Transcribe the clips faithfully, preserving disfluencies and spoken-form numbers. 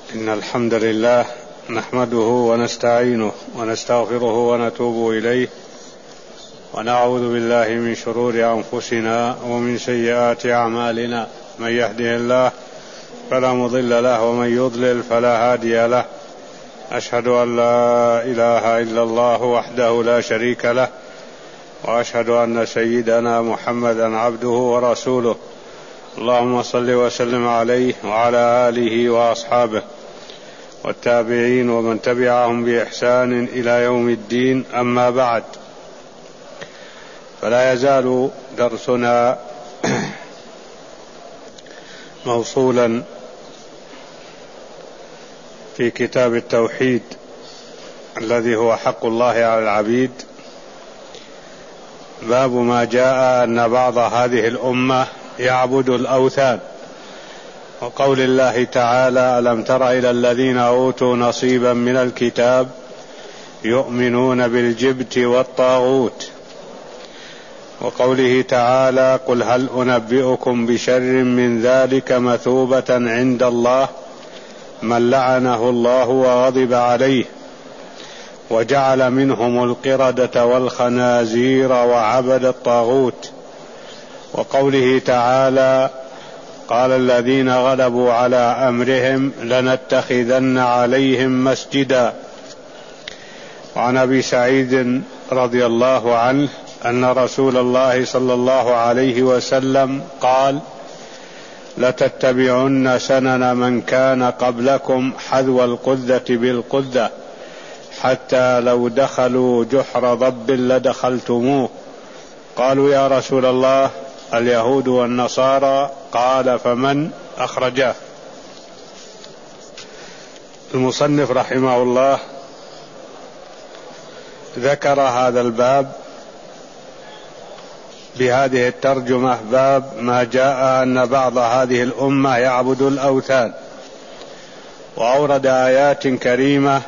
إن الحمد لله نحمده ونستعينه ونستغفره ونتوب إليه، ونعوذ بالله من شرور أنفسنا ومن سيئات أعمالنا. من يهده الله فلا مضل له ومن يضلل فلا هادي له. أشهد أن لا إله إلا الله وحده لا شريك له، وأشهد أن سيدنا محمدا عبده ورسوله. اللهم صل وسلم عليه وعلى آله وأصحابه والتابعين ومن تبعهم بإحسان إلى يوم الدين. أما بعد، فلا يزال درسنا موصولا في كتاب التوحيد الذي هو حق الله على العبيد. باب ما جاء أن بعض هذه الأمة يعبد الأوثان، وقول الله تعالى: ألم تر إلى الذين أوتوا نصيبا من الكتاب يؤمنون بالجبت والطاغوت، وقوله تعالى: قل هل أنبئكم بشر من ذلك مثوبة عند الله من لعنه الله وغضب عليه وجعل منهم القردة والخنازير وعبد الطاغوت، وقوله تعالى: قال الذين غلبوا على أمرهم لنتخذن عليهم مسجدا. وعن أبي سعيد رضي الله عنه أن رسول الله صلى الله عليه وسلم قال: لتتبعن سنن من كان قبلكم حذو القذة بالقذة حتى لو دخلوا جحر ضب لدخلتموه. قالوا: يا رسول الله، اليهود والنصارى؟ قال: فمن؟ أخرجاه. المصنف رحمه الله ذكر هذا الباب بهذه الترجمة: باب ما جاء أن بعض هذه الأمة يعبد الأوثان، وأورد آيات كريمة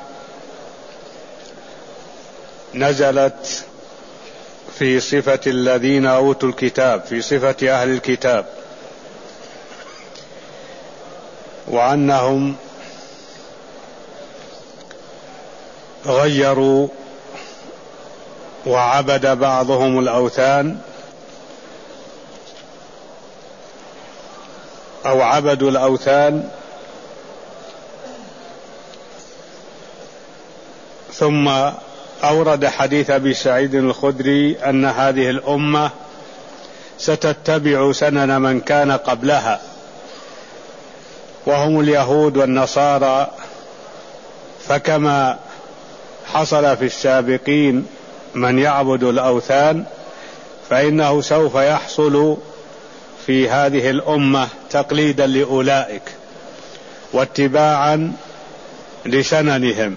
نزلت في صفة الذين أوتوا الكتاب، في صفة أهل الكتاب، وأنهم غيروا وعبد بعضهم الأوثان أو عبدوا الأوثان، ثم أورد حديث أبي سعيد الخدري أن هذه الأمة ستتبع سنن من كان قبلها، وهم اليهود والنصارى. فكما حصل في السابقين من يعبد الأوثان، فإنه سوف يحصل في هذه الأمة تقليدا لأولئك واتباعا لسننهم.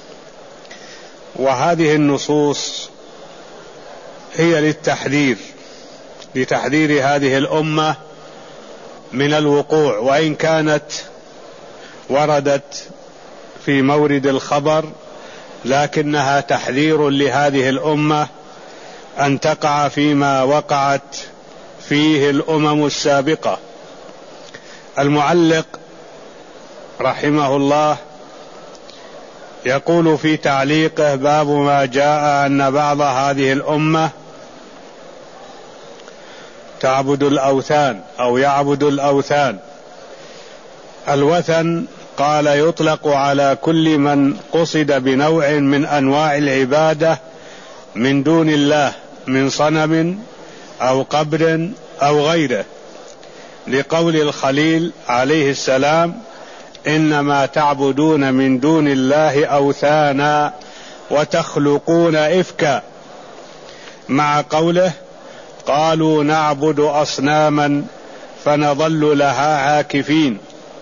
وهذه النصوص هي للتحذير، لتحذير هذه الأمة من الوقوع، وإن كانت وردت في مورد الخبر، لكنها تحذير لهذه الأمة أن تقع فيما وقعت فيه الأمم السابقة. المعلق رحمه الله يقول في تعليقه: باب ما جاء أن بعض هذه الأمة تعبد الأوثان أو يعبد الأوثان. الوثن قال يطلق على كل من قصد بنوع من أنواع العبادة من دون الله، من صنم أو قبر أو غيره، لقول الخليل عليه السلام: إنما تعبدون من دون الله أوثانا وتخلقون إفكا، مع قوله: قالوا نعبد أصناما فنظل لها عاكفين.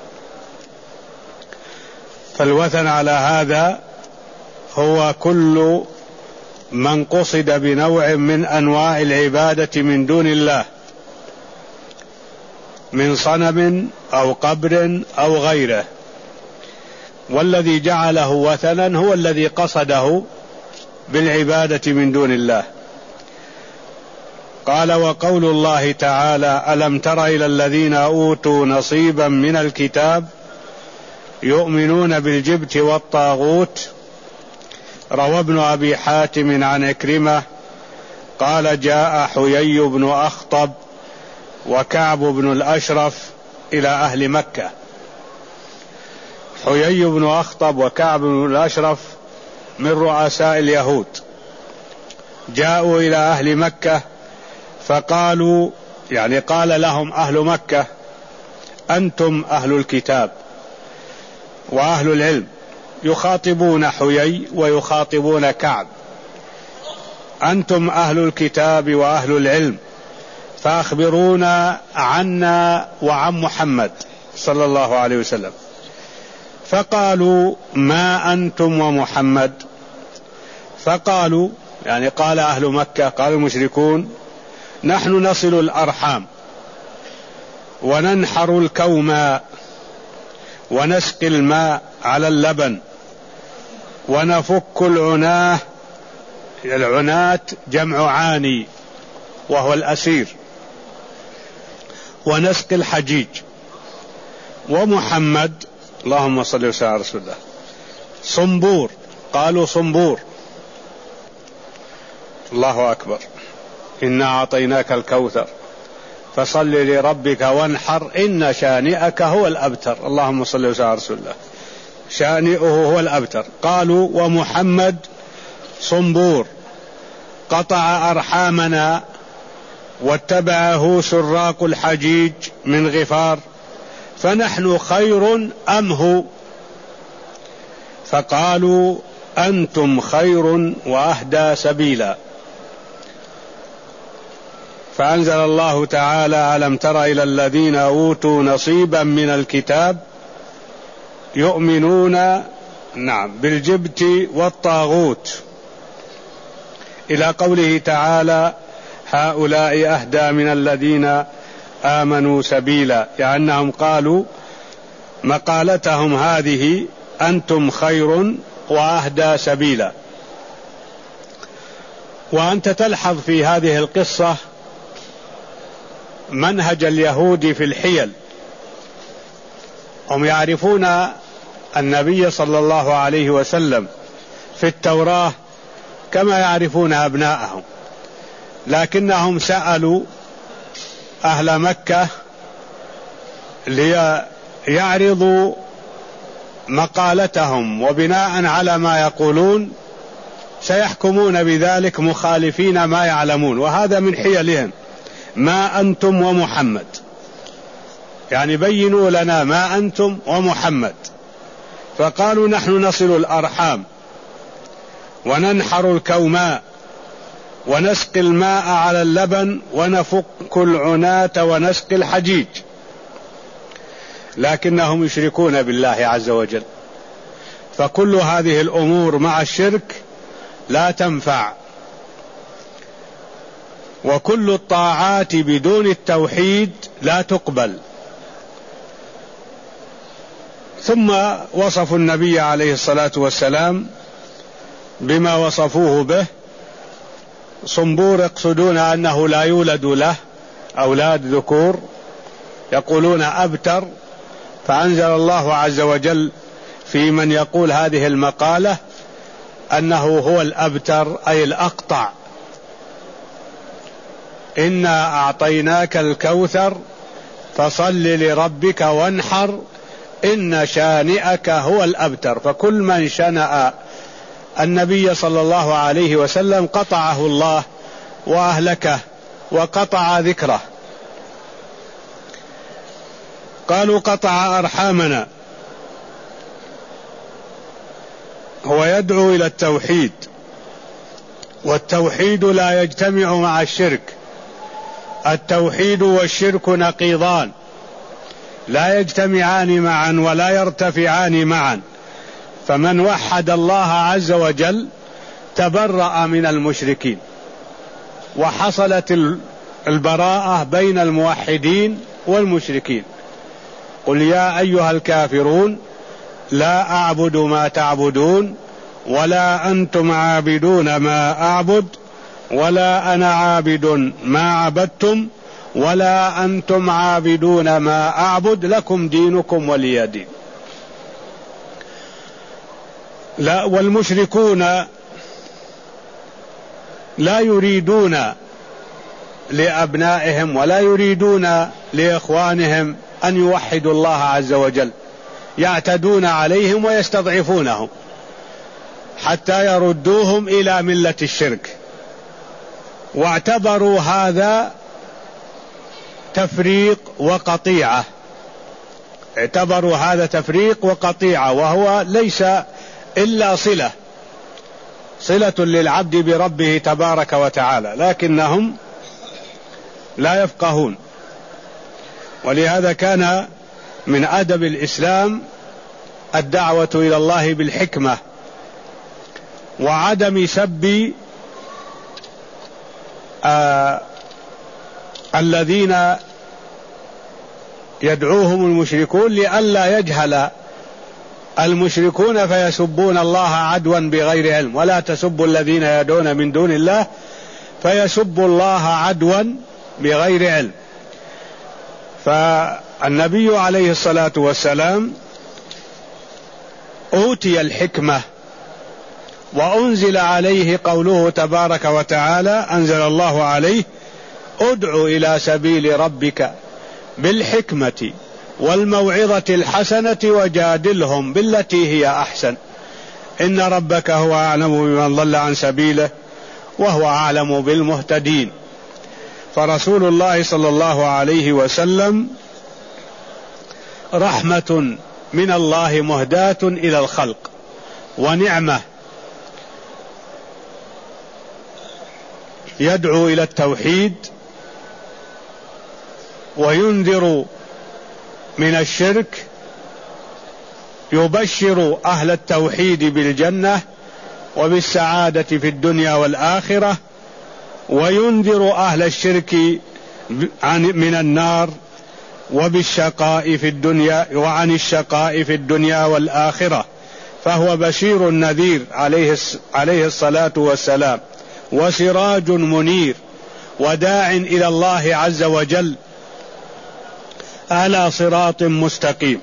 فالوثن على هذا هو كل من قصد بنوع من أنواع العبادة من دون الله، من صنم أو قبر أو غيره، والذي جعله وثنا هو الذي قصده بالعبادة من دون الله. قال: وقول الله تعالى: ألم تر إلى الذين أوتوا نصيبا من الكتاب يؤمنون بالجبت والطاغوت. روى ابن أبي حاتم عن عكرمة قال جاء حيي بن أخطب وكعب بن الأشرف إلى أهل مكة. حيي بن أخطب وكعب بن الأشرف من رؤساء اليهود، جاءوا إلى أهل مكة فقالوا، يعني قال لهم أهل مكة: أنتم أهل الكتاب وأهل العلم. يخاطبون حيي ويخاطبون كعب: أنتم أهل الكتاب وأهل العلم، فأخبرونا عنا وعن محمد صلى الله عليه وسلم. فقالوا: ما أنتم ومحمد؟ فقالوا، يعني قال أهل مكة، قال المشركون: نحن نصل الأرحام وننحر الكوماء ونسقي الماء على اللبن ونفك العناه، العنات جمع عاني وهو الأسير، ونسقي الحجيج. ومحمد، اللهم صل وسلم على رسول الله، صنبور. قالوا: صنبور. الله أكبر. إنا أعطيناك الكوثر فصل لربك وانحر إن شانئك هو الأبتر. اللهم صل وسلم على رسول الله، شانئه هو الأبتر. قالوا: ومحمد صنبور، قطع أرحامنا واتبعه سراق الحجيج من غفار، فنحن خير أم هو؟ فقالوا: أنتم خير وأهدى سبيلا. فأنزل الله تعالى: ألم تر إلى الذين أوتوا نصيبا من الكتاب يؤمنون نعم بالجبت والطاغوت، إلى قوله تعالى: هؤلاء أهدى من الذين آمنوا سبيلا، لأنهم قالوا مقالتهم هذه: أنتم خير وأهدى سبيلا. وأنت تلحظ في هذه القصة منهج اليهود في الحيل. هم يعرفون النبي صلى الله عليه وسلم في التوراة كما يعرفون أبناءهم، لكنهم سألوا أهل مكة ليعرضوا مقالتهم، وبناء على ما يقولون سيحكمون بذلك مخالفين ما يعلمون. وهذا من حيلهم: ما أنتم ومحمد، يعني بينوا لنا ما أنتم ومحمد. فقالوا: نحن نصل الأرحام وننحر الكوماء ونسقي الماء على اللبن ونفك العناة ونسقي الحجيج، لكنهم يشركون بالله عز وجل. فكل هذه الأمور مع الشرك لا تنفع، وكل الطاعات بدون التوحيد لا تقبل. ثم وصفوا النبي عليه الصلاة والسلام بما وصفوه به. صنبور يقصدون أنه لا يولد له أولاد ذكور، يقولون أبتر. فأنزل الله عز وجل في من يقول هذه المقالة أنه هو الأبتر، أي الأقطع: إنا أعطيناك الكوثر فصل لربك وانحر إن شانئك هو الأبتر. فكل من شنأ النبي صلى الله عليه وسلم قطعه الله وأهلكه وقطع ذكره. قالوا: قطع أرحامنا. هو يدعو إلى التوحيد، والتوحيد لا يجتمع مع الشرك. التوحيد والشرك نقيضان، لا يجتمعان معا ولا يرتفعان معا. فمن وحد الله عز وجل تبرأ من المشركين، وحصلت البراءة بين الموحدين والمشركين. قل يا أيها الكافرون لا أعبد ما تعبدون ولا أنتم عابدون ما أعبد ولا أنا عابد ما عبدتم ولا أنتم عابدون ما أعبد لكم دينكم ولي دين. لا والمشركون لا يريدون لأبنائهم ولا يريدون لإخوانهم أن يوحدوا الله عز وجل، يعتدون عليهم ويستضعفونهم حتى يردوهم إلى ملة الشرك، واعتبروا هذا تفريق وقطيعة، اعتبروا هذا تفريق وقطيعة، وهو ليس إلا صلة صلة للعبد بربه تبارك وتعالى، لكنهم لا يفقهون. ولهذا كان من أدب الإسلام الدعوة إلى الله بالحكمة وعدم سب آه الذين يدعوهم المشركون، لئلا يجهل المشركون فيسبون الله عدوا بغير علم، ولا تسبوا الذين يدعون من دون الله فيسبوا الله عدوا بغير علم. فالنبي عليه الصلاة والسلام أوتي الحكمة وأنزل عليه قوله تبارك وتعالى، أنزل الله عليه: ادع إلى سبيل ربك بالحكمة والموعظة الحسنة وجادلهم بالتي هي أحسن إن ربك هو أعلم بمن ضل عن سبيله وهو أعلم بالمهتدين. فرسول الله صلى الله عليه وسلم رحمة من الله مهداة إلى الخلق ونعمة، يدعو إلى التوحيد وينذر من الشرك، يبشر أهل التوحيد بالجنة وبالسعادة في الدنيا والآخرة، وينذر أهل الشرك من النار وبالشقاء في الدنيا وعن الشقاء في الدنيا والآخرة، فهو بشير نذير عليه الصلاة والسلام، وسراج منير، وداع إلى الله عز وجل على صراط مستقيم.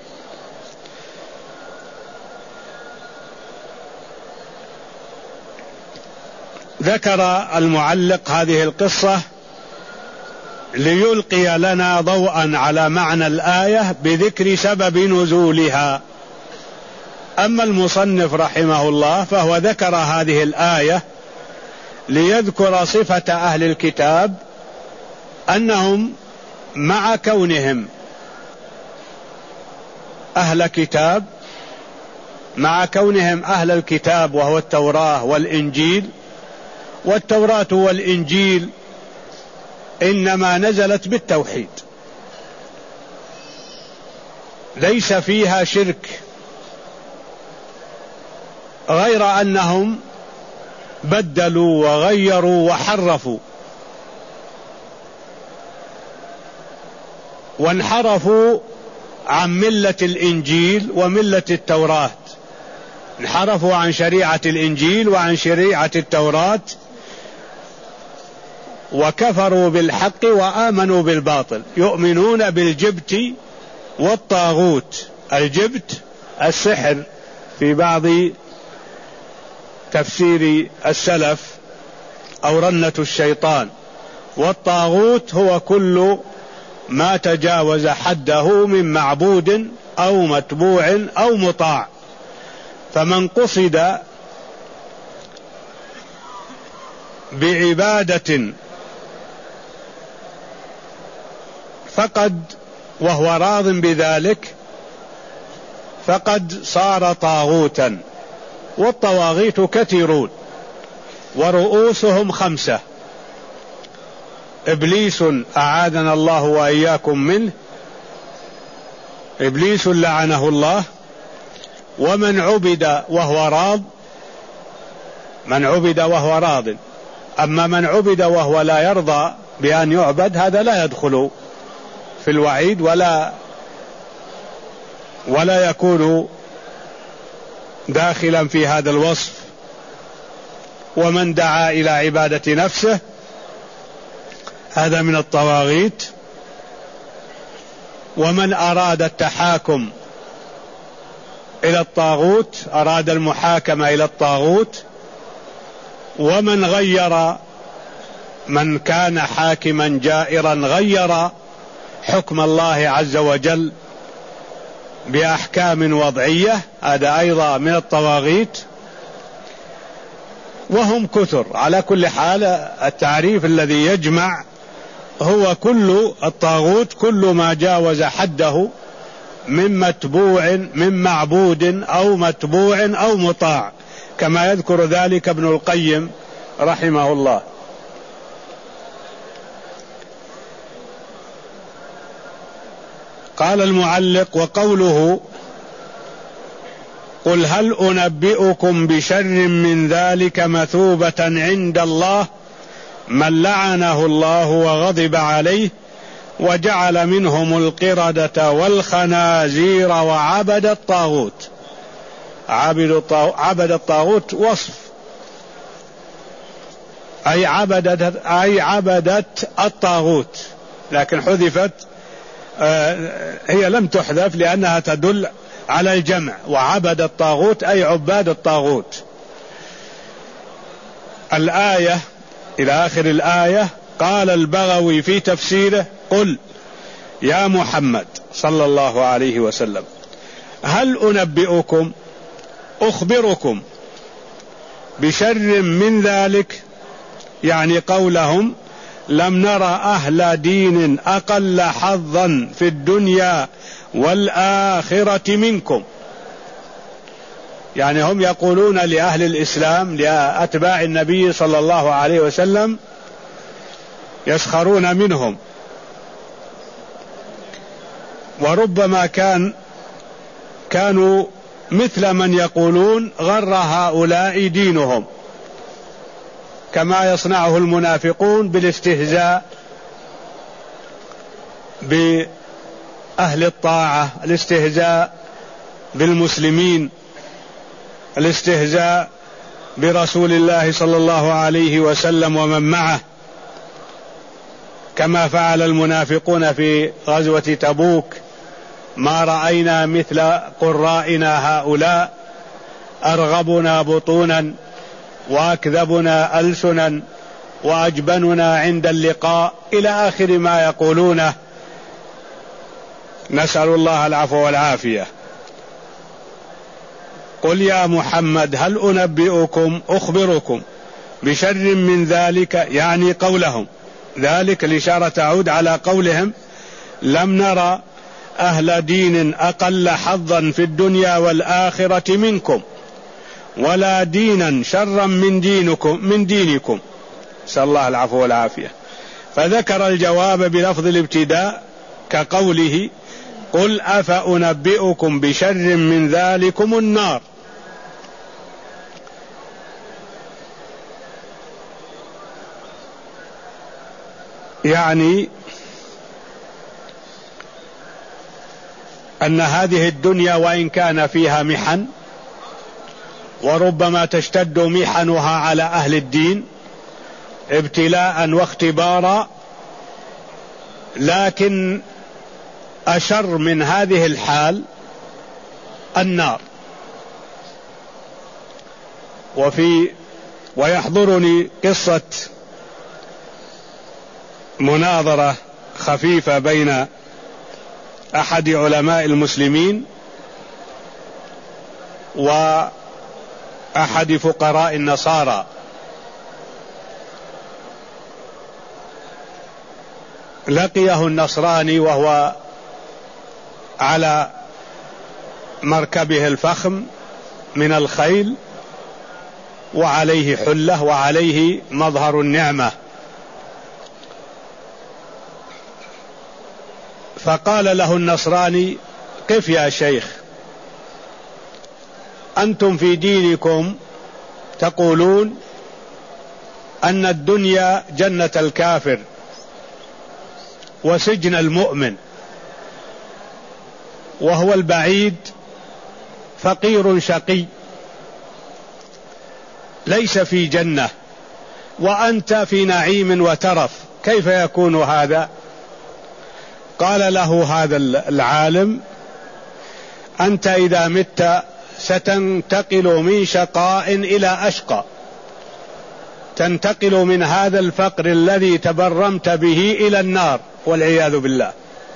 ذكر المعلق هذه القصة ليلقي لنا ضوءا على معنى الآية بذكر سبب نزولها. أما المصنف رحمه الله فهو ذكر هذه الآية ليذكر صفة أهل الكتاب، أنهم مع كونهم أهل كتاب، مع كونهم أهل الكتاب وهو التوراة والإنجيل، والتوراة والإنجيل إنما نزلت بالتوحيد، ليس فيها شرك، غير أنهم بدلوا وغيروا وحرفوا وانحرفوا عن ملة الإنجيل وملة التوراة، انحرفوا عن شريعة الإنجيل وعن شريعة التوراة، وكفروا بالحق وآمنوا بالباطل، يؤمنون بالجبت والطاغوت. الجبت السحر في بعض تفسير السلف أو رنة الشيطان، والطاغوت هو كل ما تجاوز حده من معبود أو متبوع أو مطاع. فمن قصد بعبادة فقد وهو راض بذلك فقد صار طاغوتا. والطواغيت كثيرون ورؤوسهم خمسة: إبليس أعاذنا الله وإياكم منه، إبليس لعنه الله، ومن عبد وهو راض، من عبد وهو راض. أما من عبد وهو لا يرضى بأن يعبد هذا لا يدخل في الوعيد ولا ولا يكون داخلا في هذا الوصف. ومن دعا إلى عبادة نفسه هذا من الطواغيت. ومن أراد التحاكم إلى الطاغوت، أراد المحاكمة إلى الطاغوت، ومن غير، من كان حاكما جائرا غير حكم الله عز وجل بأحكام وضعية، هذا أيضا من الطواغيت، وهم كثر. على كل حال التعريف الذي يجمع هو كل الطاغوت كل ما جاوز حده من متبوع، من معبود أو متبوع أو مطاع، كما يذكر ذلك ابن القيم رحمه الله. قال المعلق: وقوله قل هل أنبئكم بشر من ذلك مثوبة عند الله من لعنه الله وغضب عليه وجعل منهم القردة والخنازير وعبد الطاغوت. عبد الطاغوت وصف، أي عبدت, أي عبدت الطاغوت، لكن حذفت، هي لم تحذف لأنها تدل على الجمع، وعبد الطاغوت أي عباد الطاغوت. الآية إلى آخر الآية. قال البغوي في تفسيره: قل يا محمد صلى الله عليه وسلم هل أنبئكم، أخبركم بشر من ذلك، يعني قولهم لم نرى أهل دين أقل حظا في الدنيا والآخرة منكم. يعني هم يقولون لأهل الإسلام، لأتباع النبي صلى الله عليه وسلم، يسخرون منهم، وربما كان كانوا مثل من يقولون غر هؤلاء دينهم، كما يصنعه المنافقون بالاستهزاء بأهل الطاعة، الاستهزاء بالمسلمين، الاستهزاء برسول الله صلى الله عليه وسلم ومن معه، كما فعل المنافقون في غزوة تبوك: ما رأينا مثل قرائنا هؤلاء، أرغبنا بطونا وأكذبنا ألسنا وأجبننا عند اللقاء، إلى آخر ما يقولونه، نسأل الله العفو والعافية. قل يا محمد هل أنبئكم، أخبركم بشر من ذلك، يعني قولهم ذلك، الإشارة تعود على قولهم لم نرى أهل دين أقل حظا في الدنيا والآخرة منكم، ولا دينا شرا من دينكم من دينكم، نسأل الله العفو والعافية. فذكر الجواب بلفظ الابتداء كقوله: قل أفأنبئكم بشر من ذلكم النار. يعني أن هذه الدنيا وإن كان فيها محن، وربما تشتد محنها على أهل الدين ابتلاء واختبارا، لكن أشر من هذه الحال النار. وفي ويحضرني قصة مناظرة خفيفة بين أحد علماء المسلمين وأحد فقراء النصارى، لقيه النصراني وهو على مركبه الفخم من الخيل، وعليه حلة وعليه مظهر النعمة، فقال له النصراني: قف يا شيخ، أنتم في دينكم تقولون أن الدنيا جنة الكافر وسجن المؤمن، وهو البعيد فقير شقي ليس في جنة، وأنت في نعيم وترف، كيف يكون هذا؟ قال له هذا العالم: أنت إذا مت ستنتقل من شقاء إلى أشقى، تنتقل من هذا الفقر الذي تبرمت به إلى النار والعياذ بالله.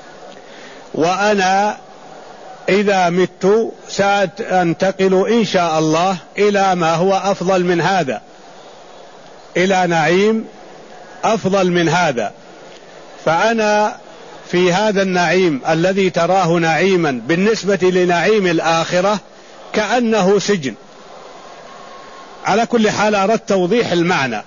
وأنا إذا مت سأنتقل إن شاء الله إلى ما هو أفضل من هذا، إلى نعيم أفضل من هذا. فأنا في هذا النعيم الذي تراه نعيما بالنسبة لنعيم الآخرة كأنه سجن. على كل حال أردت توضيح المعنى.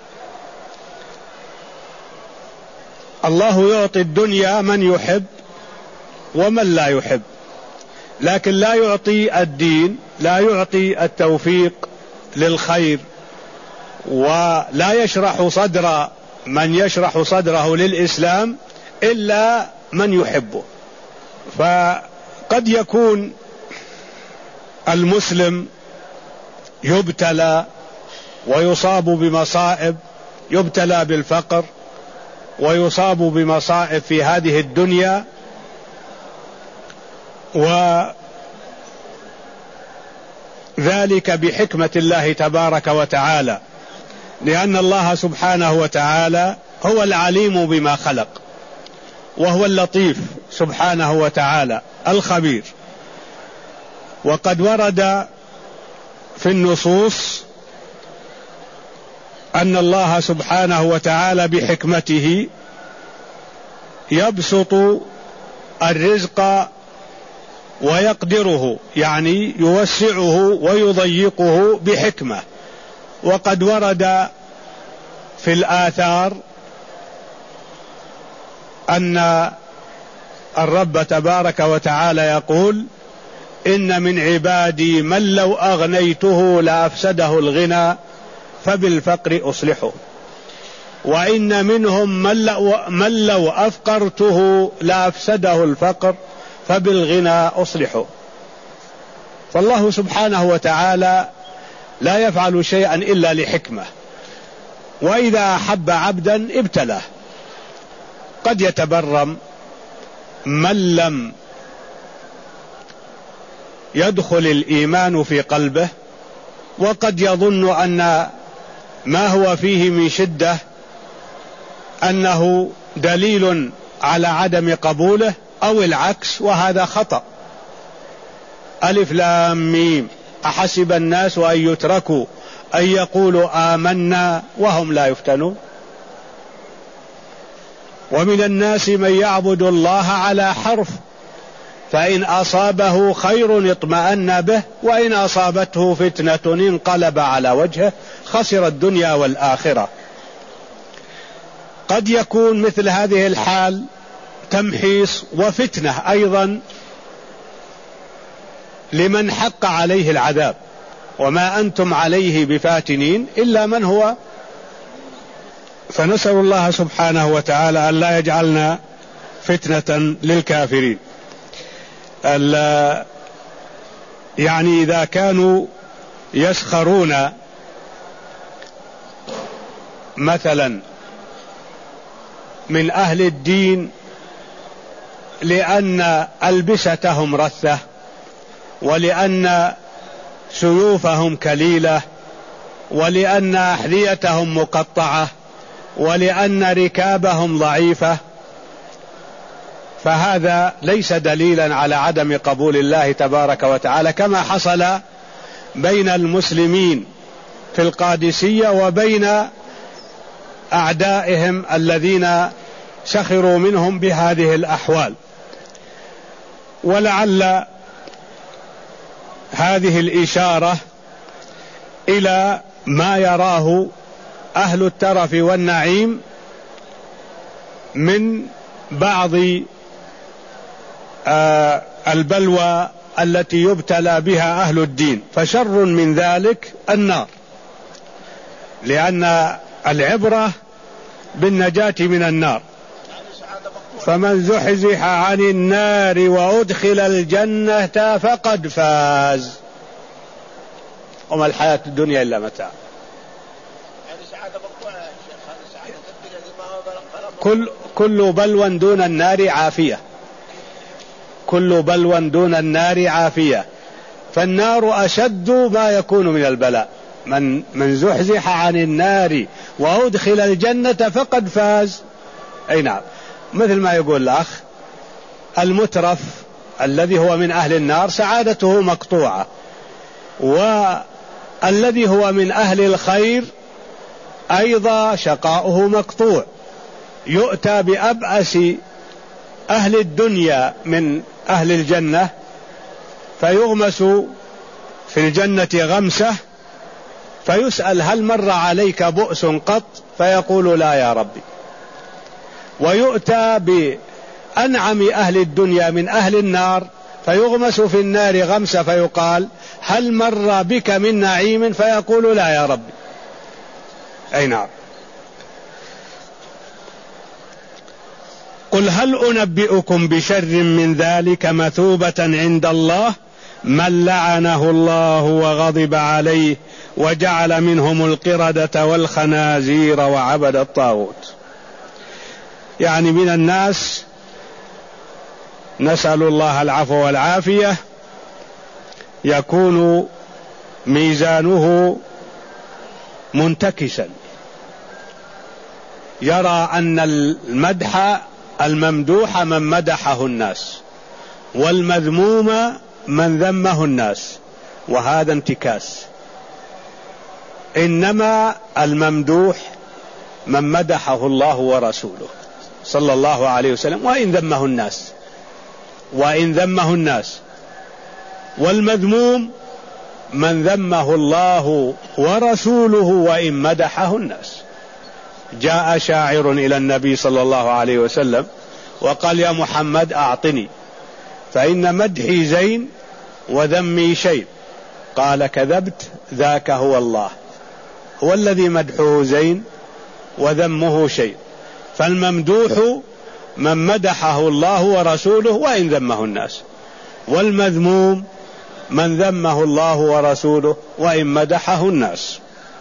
الله يعطي الدنيا من يحب ومن لا يحب، لكن لا يعطي الدين، لا يعطي التوفيق للخير، ولا يشرح صدر من يشرح صدره للإسلام إلا من يحبه. فقد يكون المسلم يبتلى ويصاب بمصائب، يبتلى بالفقر ويصاب بمصائب في هذه الدنيا، وذلك بحكمة الله تبارك وتعالى، لأن الله سبحانه وتعالى هو العليم بما خلق، وهو اللطيف سبحانه وتعالى الخبير. وقد ورد في النصوص أن الله سبحانه وتعالى بحكمته يبسط الرزق ويقدره، يعني يوسعه ويضيقه بحكمة. وقد ورد في الآثار أن الرب تبارك وتعالى يقول: إن من عبادي من لو أغنيته لأفسده الغنى فبالفقر أصلحه، وإن منهم من لو, من لو أفقرته لأفسده الفقر فبالغنى أصلحه. فالله سبحانه وتعالى لا يفعل شيئا إلا لحكمة، وإذا أحب عبدا ابتلاه. قد يتبرم من لم يدخل الإيمان في قلبه، وقد يظن أن ما هو فيه من شدة أنه دليل على عدم قبوله أو العكس، وهذا خطأ. ألف لام ميم أحسب الناس أن يتركوا أن يقولوا آمنا وهم لا يفتنون. ومن الناس من يعبد الله على حرف، فإن أصابه خير اطمأن به، وإن أصابته فتنة انقلب على وجهه خسر الدنيا والآخرة. قد يكون مثل هذه الحال تمحيص وفتنة أيضا لمن حق عليه العذاب، وما أنتم عليه بفاتنين إلا من هو. فنسأل الله سبحانه وتعالى أن لا يجعلنا فتنة للكافرين. يعني إذا كانوا يسخرون مثلا من أهل الدين لأن ألبستهم رثة، ولأن سيوفهم كليلة، ولأن أحذيتهم مقطعة، ولأن ركابهم ضعيفة، فهذا ليس دليلا على عدم قبول الله تبارك وتعالى، كما حصل بين المسلمين في القادسية وبين أعدائهم الذين سخروا منهم بهذه الأحوال. ولعل هذه الإشارة إلى ما يراه أهل الترف والنعيم من بعض آه البلوى التي يبتلى بها أهل الدين، فشر من ذلك النار، لأن العبرة بالنجاة من النار. فمن زحزح عن النار وأدخل الجنة فقد فاز، وما الحياة الدنيا إلا متاع. كل كل بلوى دون النار عافية. كل بلوى دون النار عافية، فالنار أشد ما يكون من البلاء. من, من زحزح عن النار وأدخل الجنة فقد فاز. أي نعم، مثل ما يقول الأخ المترف الذي هو من أهل النار سعادته مقطوعة، والذي هو من أهل الخير أيضا شقاؤه مقطوع. يؤتى بأبأس أهل الدنيا من أهل الجنة فيغمس في الجنة غمسة، فيسأل هل مر عليك بؤس قط؟ فيقول لا يا ربي. ويؤتى بأنعم أهل الدنيا من أهل النار فيغمس في النار غمسة، فيقال هل مر بك من نعيم؟ فيقول لا يا ربي. أي نعم. قل هل أنبئكم بشر من ذلك مثوبة عند الله من لعنه الله وغضب عليه وجعل منهم القردة والخنازير وعبد الطاغوت. يعني من الناس، نسأل الله العفو والعافية، يكون ميزانه منتكسا، يرى أن المدح الممدوح من مدحه الناس والمذموم من ذمه الناس، وهذا انتكاس. إنما الممدوح من مدحه الله ورسوله صلى الله عليه وسلم وإن ذمه الناس وإن ذمه الناس والمذموم من ذمه الله ورسوله وإن مدحه الناس. جاء شاعر إلى النبي صلى الله عليه وسلم وقال يا محمد أعطني فإن مدحي زين وذمي شيء. قال كذبت، ذاك هو الله، هو الذي مدحه زين وذمه شيء. فالممدوح من مدحه الله ورسوله وإن ذمه الناس، والمذموم من ذمه الله ورسوله وإن مدحه الناس.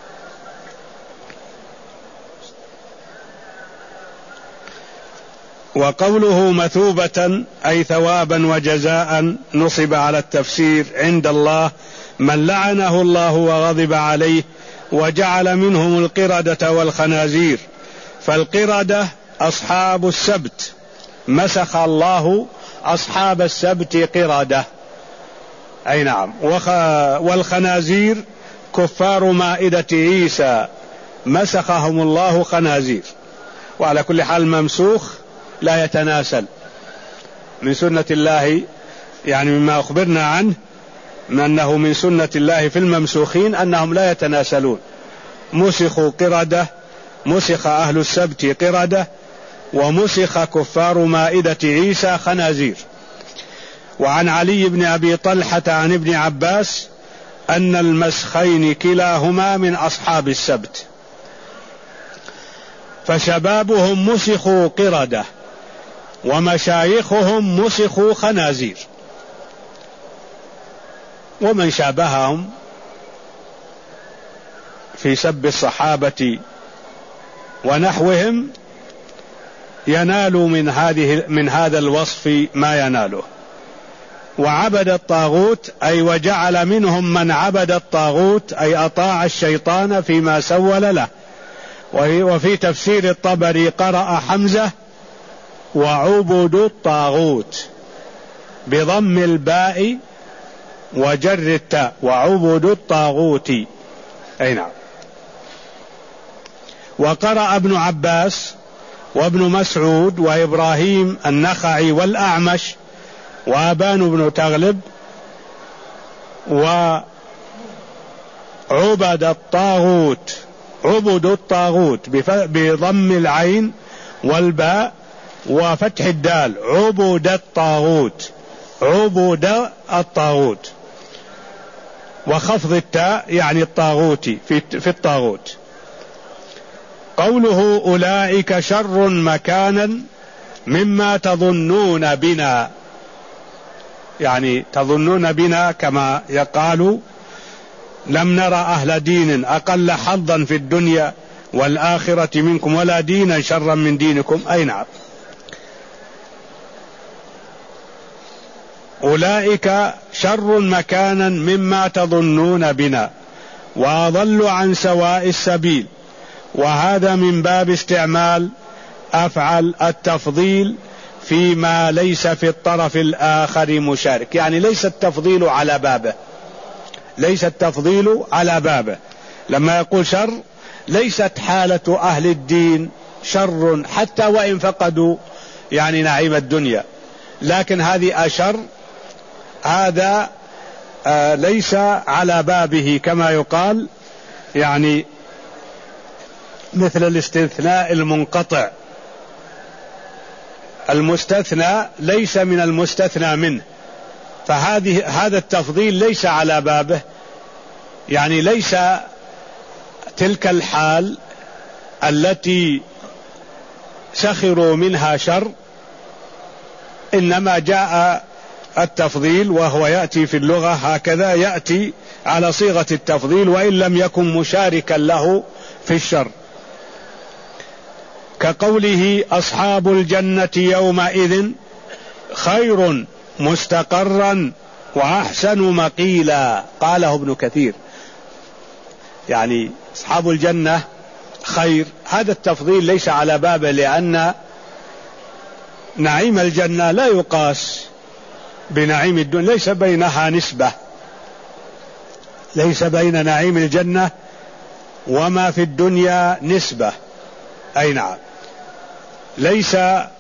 وقوله مثوبة أي ثوابا وجزاء نصب على التفسير عند الله من لعنه الله وغضب عليه وجعل منهم القردة والخنازير. فالقردة أصحاب السبت، مسخ الله أصحاب السبت قردة. أي نعم. والخنازير كفار مائدة عيسى، مسخهم الله خنازير. وعلى كل حال ممسوخ لا يتناسل، من سنة الله، يعني مما أخبرنا عنه من أنه من سنة الله في الممسوخين أنهم لا يتناسلون. مسخوا قردة، مسخ أهل السبت قردة، ومسخ كفار مائدة عيسى خنازير. وعن علي بن أبي طلحة عن ابن عباس أن المسخين كلاهما من أصحاب السبت، فشبابهم مسخوا قردة ومشايخهم مسخوا خنازير، ومن شابههم في سب الصحابة ونحوهم ينال من هذه من هذا الوصف ما يناله. وعبد الطاغوت أي وجعل منهم من عبد الطاغوت أي أطاع الشيطان فيما سول له. وفي تفسير الطبري قرأ حمزة وعبد الطاغوت بضم الباء وجر التاء، وعبد الطاغوت. أي نعم. وقرأ ابن عباس وابن مسعود وإبراهيم النخعي والأعمش وأبان بن تغلب وعبد الطاغوت، عبد الطاغوت بضم العين والباء وفتح الدال، عبد الطاغوت، عبد الطاغوت، وخفض التاء يعني الطاغوت في, في الطاغوت. قوله أولئك شر مكانا مما تظنون بنا، يعني تظنون بنا كما يقال لم نرى أهل دين أقل حظا في الدنيا والآخرة منكم ولا دينا شرا من دينكم. أي نعم. أولئك شر مكانا مما تظنون بنا وأضل عن سواء السبيل. وهذا من باب استعمال أفعل التفضيل فيما ليس في الطرف الآخر مشارك، يعني ليس التفضيل على بابه، ليس التفضيل على بابه. لما يقول شر ليست حالة أهل الدين شر حتى وإن فقدوا يعني نعيم الدنيا، لكن هذه أشر، هذا آه ليس على بابه كما يقال، يعني مثل الاستثناء المنقطع، المستثنى ليس من المستثنى منه، فهذه هذا التفضيل ليس على بابه، يعني ليس تلك الحال التي سخروا منها شر، إنما جاء التفضيل وهو يأتي في اللغة هكذا، يأتي على صيغة التفضيل وإن لم يكن مشاركا له في الشر، كقوله أصحاب الجنة يومئذ خير مستقرا وأحسن مقيلا. قاله ابن كثير، يعني أصحاب الجنة خير، هذا التفضيل ليس على بابه، لأن نعيم الجنة لا يقاس بنعيم الدنيا، ليس بينها نسبة، ليس بين نعيم الجنة وما في الدنيا نسبة. أي نعم، ليس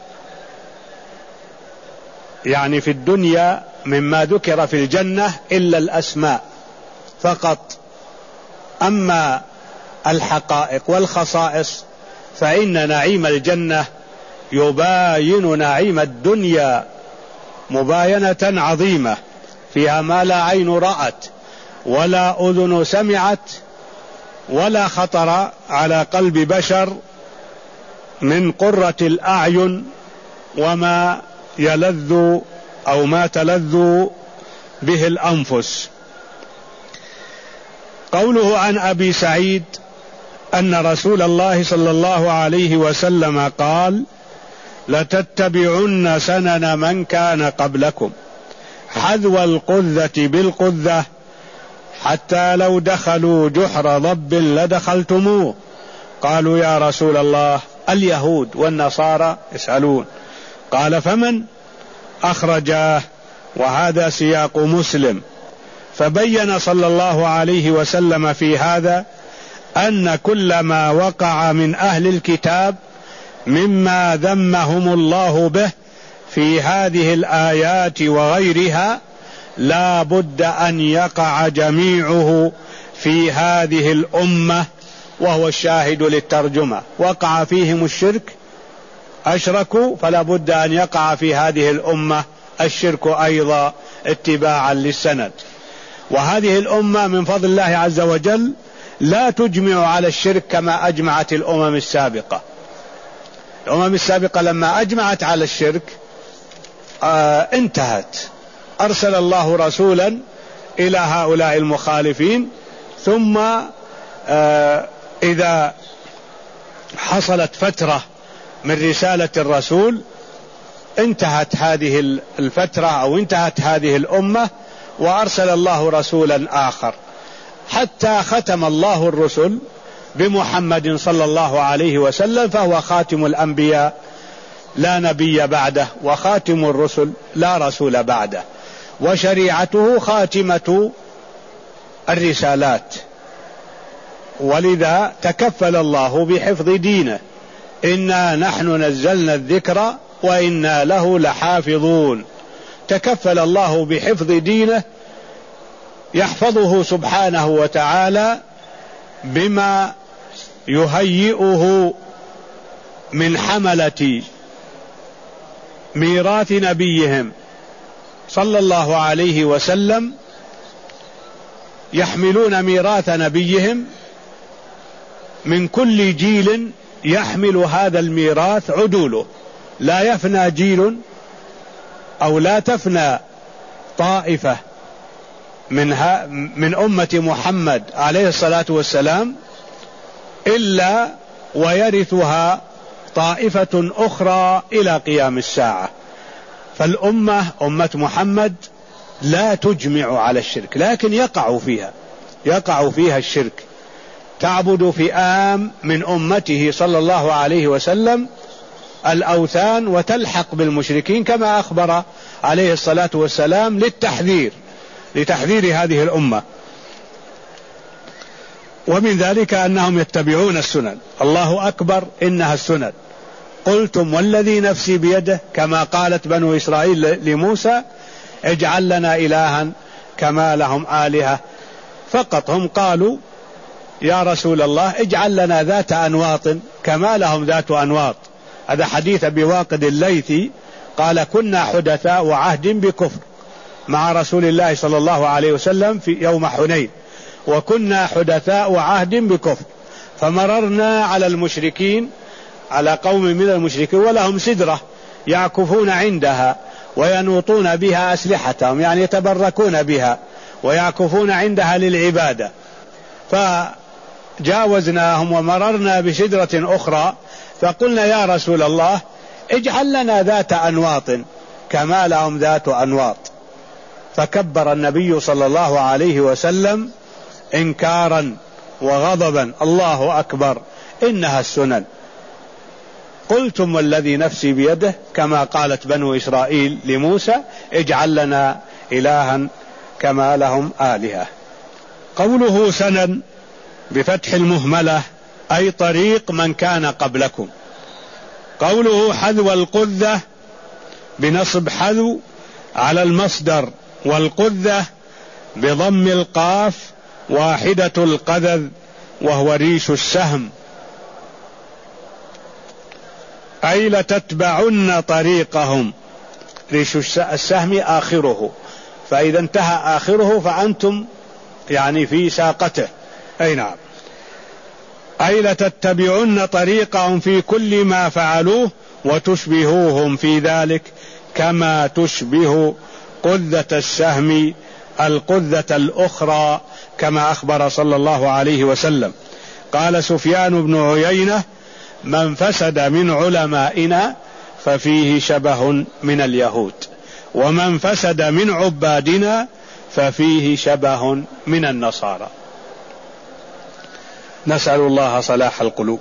يعني في الدنيا مما ذكر في الجنة إلا الأسماء فقط، أما الحقائق والخصائص فإن نعيم الجنة يباين نعيم الدنيا مباينة عظيمة، فيها ما لا عين رأت ولا أذن سمعت ولا خطر على قلب بشر من قرة الأعين وما يلذ أو ما تلذ به الأنفس. قوله عن أبي سعيد أن رسول الله صلى الله عليه وسلم قال: لتتبعن سنن من كان قبلكم حذو القذة بالقذة حتى لو دخلوا جحر ضب لدخلتموه. قالوا يا رسول الله اليهود والنصارى يسألون، قال فمن؟ أخرجاه، وهذا سياق مسلم. فبين صلى الله عليه وسلم في هذا أن كل ما وقع من أهل الكتاب مما ذمهم الله به في هذه الآيات وغيرها لا بد أن يقع جميعه في هذه الأمة، وهو الشاهد للترجمة. وقع فيهم الشرك، أشركوا، فلا بد أن يقع في هذه الأمة الشرك أيضا اتباعا للسند. وهذه الأمة من فضل الله عز وجل لا تجمع على الشرك كما أجمعت الأمم السابقة. الأمم السابقة لما أجمعت على الشرك آه انتهت، أرسل الله رسولا إلى هؤلاء المخالفين، ثم آه إذا حصلت فترة من رسالة الرسول انتهت هذه الفترة أو انتهت هذه الأمة، وأرسل الله رسولا آخر، حتى ختم الله الرسل بمحمد صلى الله عليه وسلم، فهو خاتم الأنبياء لا نبي بعده، وخاتم الرسل لا رسول بعده، وشريعته خاتمة الرسالات. ولذا تكفل الله بحفظ دينه: إنا نحن نزلنا الذكر وإنا له لحافظون. تكفل الله بحفظ دينه، يحفظه سبحانه وتعالى بما يهيئه من حملة ميراث نبيهم صلى الله عليه وسلم، يحملون ميراث نبيهم، من كل جيل يحمل هذا الميراث عدوله، لا يفنى جيل أو لا تفنى طائفة منها من أمة محمد عليه الصلاة والسلام إلا ويرثها طائفة أخرى إلى قيام الساعة. فالأمة أمة محمد لا تجمع على الشرك، لكن يقع فيها يقع فيها الشرك. تعبد فئام من أمته صلى الله عليه وسلم الأوثان وتلحق بالمشركين كما أخبر عليه الصلاة والسلام للتحذير لتحذير هذه الأمة. ومن ذلك أنهم يتبعون السنن. الله أكبر إنها السنن. قلتم والذي نفسي بيده كما قالت بنو إسرائيل لموسى اجعل لنا إلها كما لهم آلهة. فقط هم قالوا يا رسول الله اجعل لنا ذات أنواط كما لهم ذات أنواط. هذا حديث أبي واقد الليثي قال كنا حدثاء وعهد بكفر مع رسول الله صلى الله عليه وسلم في يوم حنين، وكنا حدثاء وعهد بكفر، فمررنا على المشركين على قوم من المشركين ولهم سدرة يعكفون عندها وينوطون بها أسلحتهم، يعني يتبركون بها ويعكفون عندها للعبادة. فجاوزناهم ومررنا بسدرة أخرى فقلنا يا رسول الله اجعل لنا ذات أنواط كما لهم ذات أنواط. فكبر النبي صلى الله عليه وسلم إنكارا وغضبا الله أكبر إنها السنن. قلتم والذي نفسي بيده كما قالت بنو إسرائيل لموسى اجعل لنا إلها كما لهم آلهة. قوله سنن بفتح المهملة أي طريق من كان قبلكم. قوله حذو القذة بنصب حذو على المصدر، والقذة بضم القاف واحدة القذذ وهو ريش السهم، أي لتتبعن طريقهم. ريش السهم آخره، فإذا انتهى آخره فأنتم يعني في ساقته. أي نعم. أي لتتبعن طريقهم في كل ما فعلوه وتشبهوهم في ذلك كما تشبه قذة السهم القذة الأخرى كما أخبر صلى الله عليه وسلم. قال سفيان بن عيينة من فسد من علمائنا ففيه شبه من اليهود، ومن فسد من عبادنا ففيه شبه من النصارى. نسأل الله صلاح القلوب،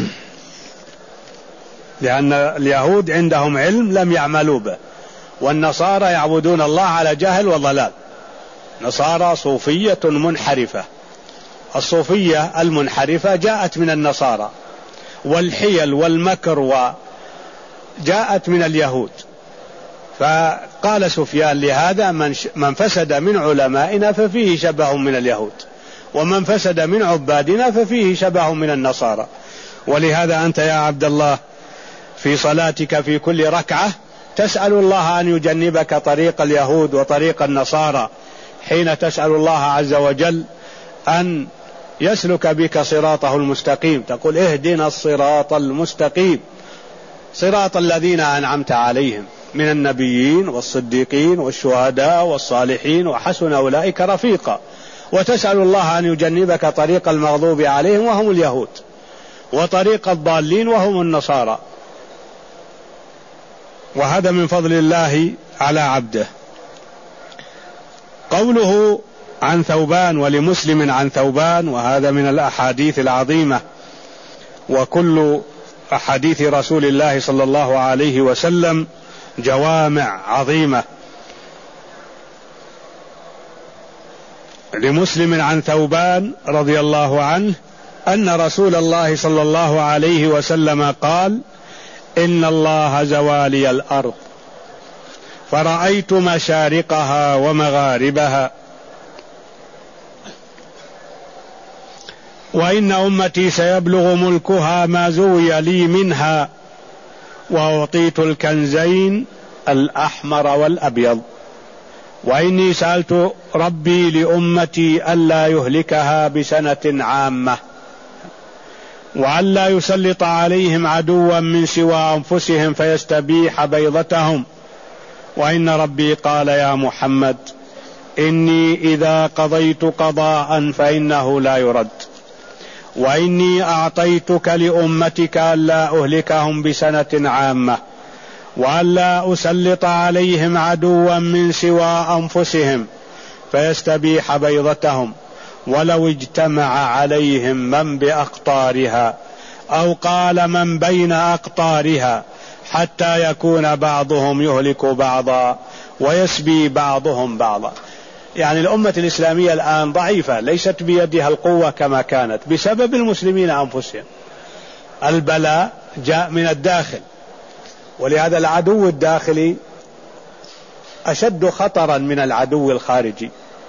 لأن اليهود عندهم علم لم يعملوا به، والنصارى يعبدون الله على جهل وضلال. نصارى صوفية منحرفة. الصوفية المنحرفة جاءت من النصارى، والحيل والمكر وجاءت من اليهود. فقال سفيان لهذا من فسد من علمائنا ففيه شبه من اليهود، ومن فسد من عبادنا ففيه شبه من النصارى. ولهذا أنت يا عبد الله في صلاتك في كل ركعة تسأل الله أن يجنبك طريق اليهود وطريق النصارى، حين تسأل الله عز وجل أن يسلك بك صراطه المستقيم. تقول اهدنا الصراط المستقيم صراط الذين أنعمت عليهم من النبيين والصديقين والشهداء والصالحين وحسن أولئك رفيقا. وتسأل الله أن يجنبك طريق المغضوب عليهم وهم اليهود، وطريق الضالين وهم النصارى. وهذا من فضل الله على عبده. قوله عن ثوبان ولمسلم عن ثوبان، وهذا من الأحاديث العظيمة، وكل أحاديث رسول الله صلى الله عليه وسلم جوامع عظيمة. لمسلم عن ثوبان رضي الله عنه أن رسول الله صلى الله عليه وسلم قال إن الله زوالي الأرض فرأيت مشارقها ومغاربها، وإن أمتي سيبلغ ملكها ما زوي لي منها، وأعطيت الكنزين الأحمر والأبيض، وإني سألت ربي لأمتي ألا يهلكها بسنة عامة، وألا يسلط عليهم عدوا من سوى أنفسهم فيستبيح بيضتهم، وإن ربي قال يا محمد إني إذا قضيت قضاء فإنه لا يرد، وإني أعطيتك لأمتك ألا أهلكهم بسنة عامة، وألا أسلط عليهم عدوا من سوى أنفسهم فيستبيح بيضتهم ولو اجتمع عليهم من بأقطارها، أو قال من بين أقطارها، حتى يكون بعضهم يهلك بعضا ويسبي بعضهم بعضا. يعني الأمة الإسلامية الآن ضعيفة، ليست بيدها القوة كما كانت بسبب المسلمين أنفسهم. البلاء جاء من الداخل، ولهذا العدو الداخلي أشد خطرا من العدو الخارجي.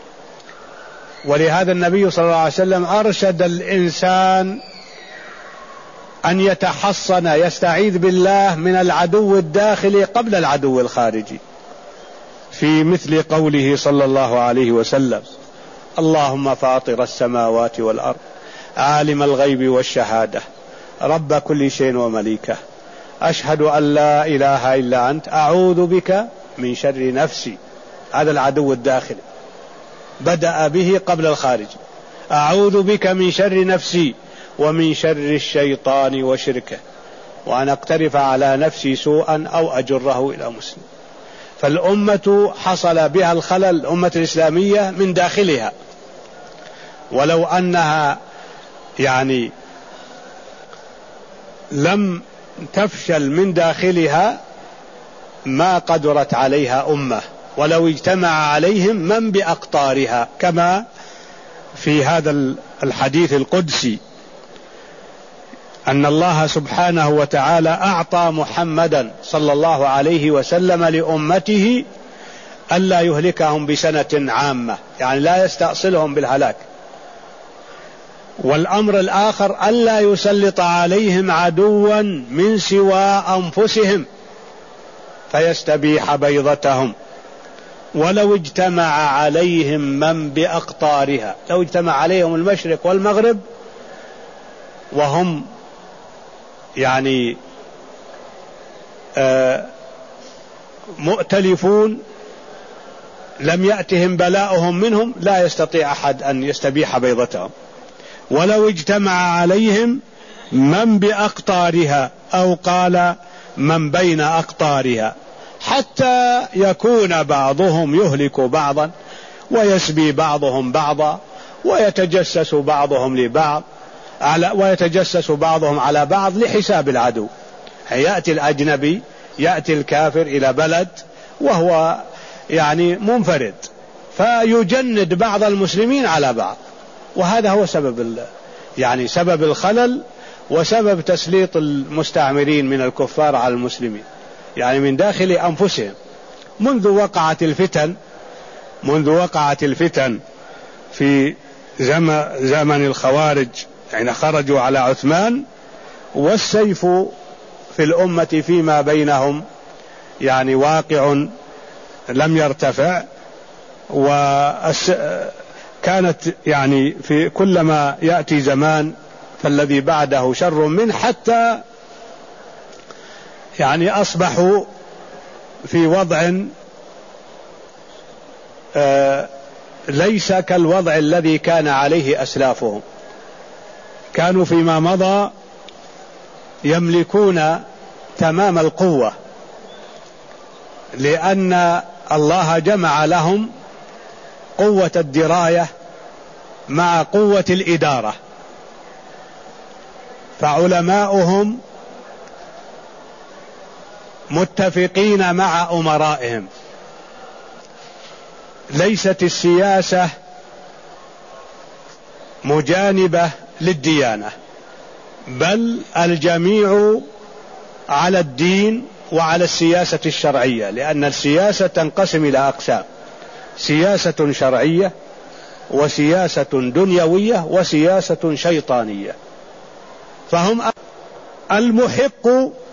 ولهذا النبي صلى الله عليه وسلم أرشد الإنسان أن يتحصن، يستعيذ بالله من العدو الداخلي قبل العدو الخارجي، في مثل قوله صلى الله عليه وسلم: اللهم فاطر السماوات والأرض عالم الغيب والشهادة رب كل شيء ومليكه، أشهد أن لا إله إلا أنت، أعوذ بك من شر نفسي. هذا العدو الداخلي بدأ به قبل الخارج. أعوذ بك من شر نفسي ومن شر الشيطان وشركه، وأن أقترف على نفسي سوءا أو أجره إلى مسلم. فالأمة حصل بها الخلل، الأمة الإسلامية من داخلها، ولو أنها يعني لم تفشل من داخلها ما قدرت عليها أمة، ولو اجتمع عليهم من بأقطارها، كما في هذا الحديث القدسي أن الله سبحانه وتعالى أعطى محمدا صلى الله عليه وسلم لأمته ألا يهلكهم بسنة عامة، يعني لا يستأصلهم بالهلاك. والأمر الآخر ألا يسلط عليهم عدوا من سوى أنفسهم فيستبيح بيضتهم ولو اجتمع عليهم من بأقطارها. لو اجتمع عليهم المشرق والمغرب وهم يعني آه مؤتلفون، لم يأتهم بلاؤهم منهم، لا يستطيع أحد أن يستبيح بيضتهم. ولو اجتمع عليهم من بأقطارها، أو قال من بين أقطارها، حتى يكون بعضهم يهلك بعضا ويسبي بعضهم بعضا ويتجسس بعضهم لبعض على ويتجسس بعضهم على بعض لحساب العدو. يأتي الأجنبي، يأتي الكافر إلى بلد وهو يعني منفرد، فيجند بعض المسلمين على بعض، وهذا هو سبب يعني سبب الخلل وسبب تسليط المستعمرين من الكفار على المسلمين، يعني من داخل أنفسهم. منذ وقعت الفتن منذ وقعت الفتن في زمن الخوارج، يعني خرجوا على عثمان، والسيف في الأمة فيما بينهم يعني واقع لم يرتفع، وكانت يعني في كلما يأتي زمان فالذي بعده شر منه، حتى يعني أصبحوا في وضع آه ليس كالوضع الذي كان عليه أسلافهم. كانوا فيما مضى يملكون تمام القوة، لأن الله جمع لهم قوة الدراية مع قوة الإدارة، فعلماؤهم متفقين مع أمرائهم. ليست السياسة مجانبة للديانة، بل الجميع على الدين وعلى السياسة الشرعية، لأن السياسة تنقسم إلى أقسام: سياسة شرعية، وسياسة دنيوية، وسياسة شيطانية. فهم المحق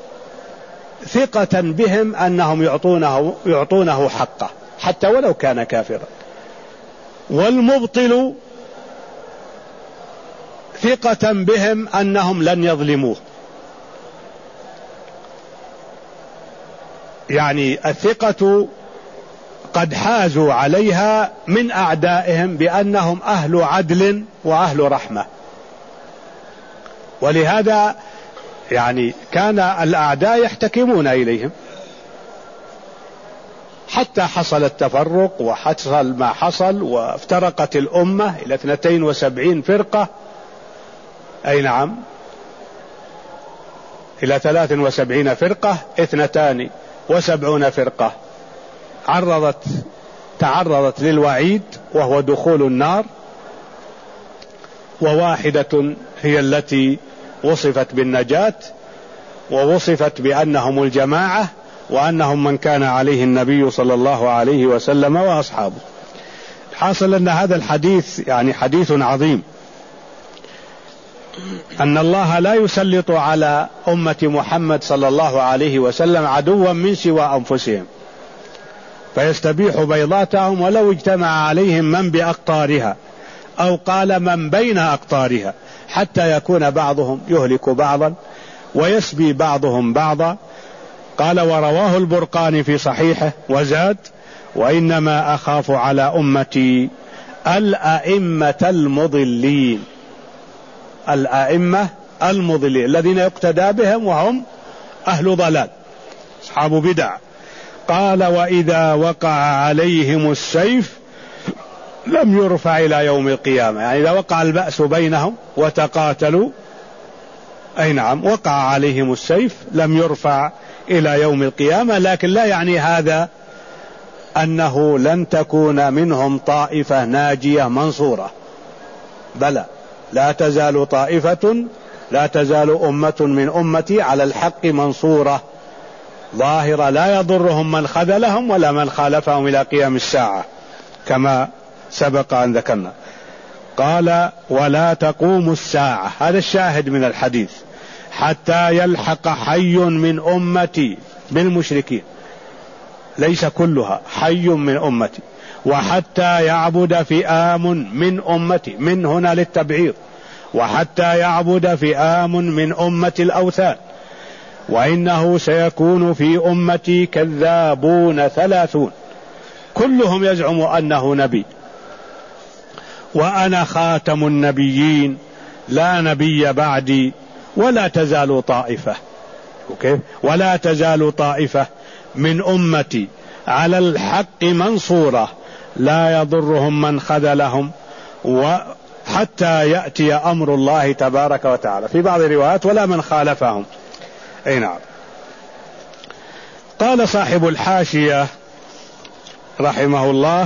ثقة بهم أنهم يعطونه, يعطونه حقه حتى ولو كان كافرا، والمبطل ثقة بهم أنهم لن يظلموه. يعني الثقة قد حازوا عليها من أعدائهم بأنهم أهل عدل وأهل رحمة، ولهذا يعني كان الأعداء يحتكمون إليهم حتى حصل التفرق وحصل ما حصل، وافترقت الأمة إلى اثنتين وسبعين فرقة، أي نعم، إلى ثلاث وسبعين فرقة، اثنتان وسبعون فرقة عرضت تعرضت للوعيد وهو دخول النار، وواحدة هي التي وصفت بالنجاة ووصفت بأنهم الجماعة وأنهم من كان عليه النبي صلى الله عليه وسلم وأصحابه. حاصل أن هذا الحديث يعني حديث عظيم، أن الله لا يسلط على أمة محمد صلى الله عليه وسلم عدوا من سوى أنفسهم فيستبيح بيضاتهم ولو اجتمع عليهم من بأقطارها، أو قال من بين أقطارها، حتى يكون بعضهم يهلك بعضا ويسبي بعضهم بعضا. قال: ورواه البرقاني في صحيحه وزاد: وإنما أخاف على أمتي الأئمة المضلين. الأئمة المضلين الذين يقتدى بهم وهم أهل ضلال أصحاب بدع. قال: وإذا وقع عليهم السيف لم يرفع إلى يوم القيامة. يعني إذا وقع البأس بينهم وتقاتلوا، أي نعم، وقع عليهم السيف لم يرفع إلى يوم القيامة. لكن لا يعني هذا أنه لن تكون منهم طائفة ناجية منصورة، بلى، لا تزال طائفة لا تزال أمة من أمتي على الحق منصورة ظاهرة لا يضرهم من خذلهم ولا من خالفهم إلى قيام الساعة كما سبق أن ذكرنا. قال: ولا تقوم الساعة، هذا الشاهد من الحديث، حتى يلحق حي من أمتي بالمشركين، ليس كلها، حي من أمتي، وحتى يعبد فئام من أمتي، من هنا للتبعيض، وحتى يعبد فئام من أمة الأوثان، وإنه سيكون في أمتي كذابون ثلاثون كلهم يزعم أنه نبي، وأنا خاتم النبيين لا نبي بعدي، ولا تزال طائفة أوكي ولا تزال طائفة من أمتي على الحق منصورة لا يضرهم من خذلهم وحتى يأتي أمر الله تبارك وتعالى، في بعض الروايات ولا من خالفهم. أي نعم. قال صاحب الحاشية رحمه الله: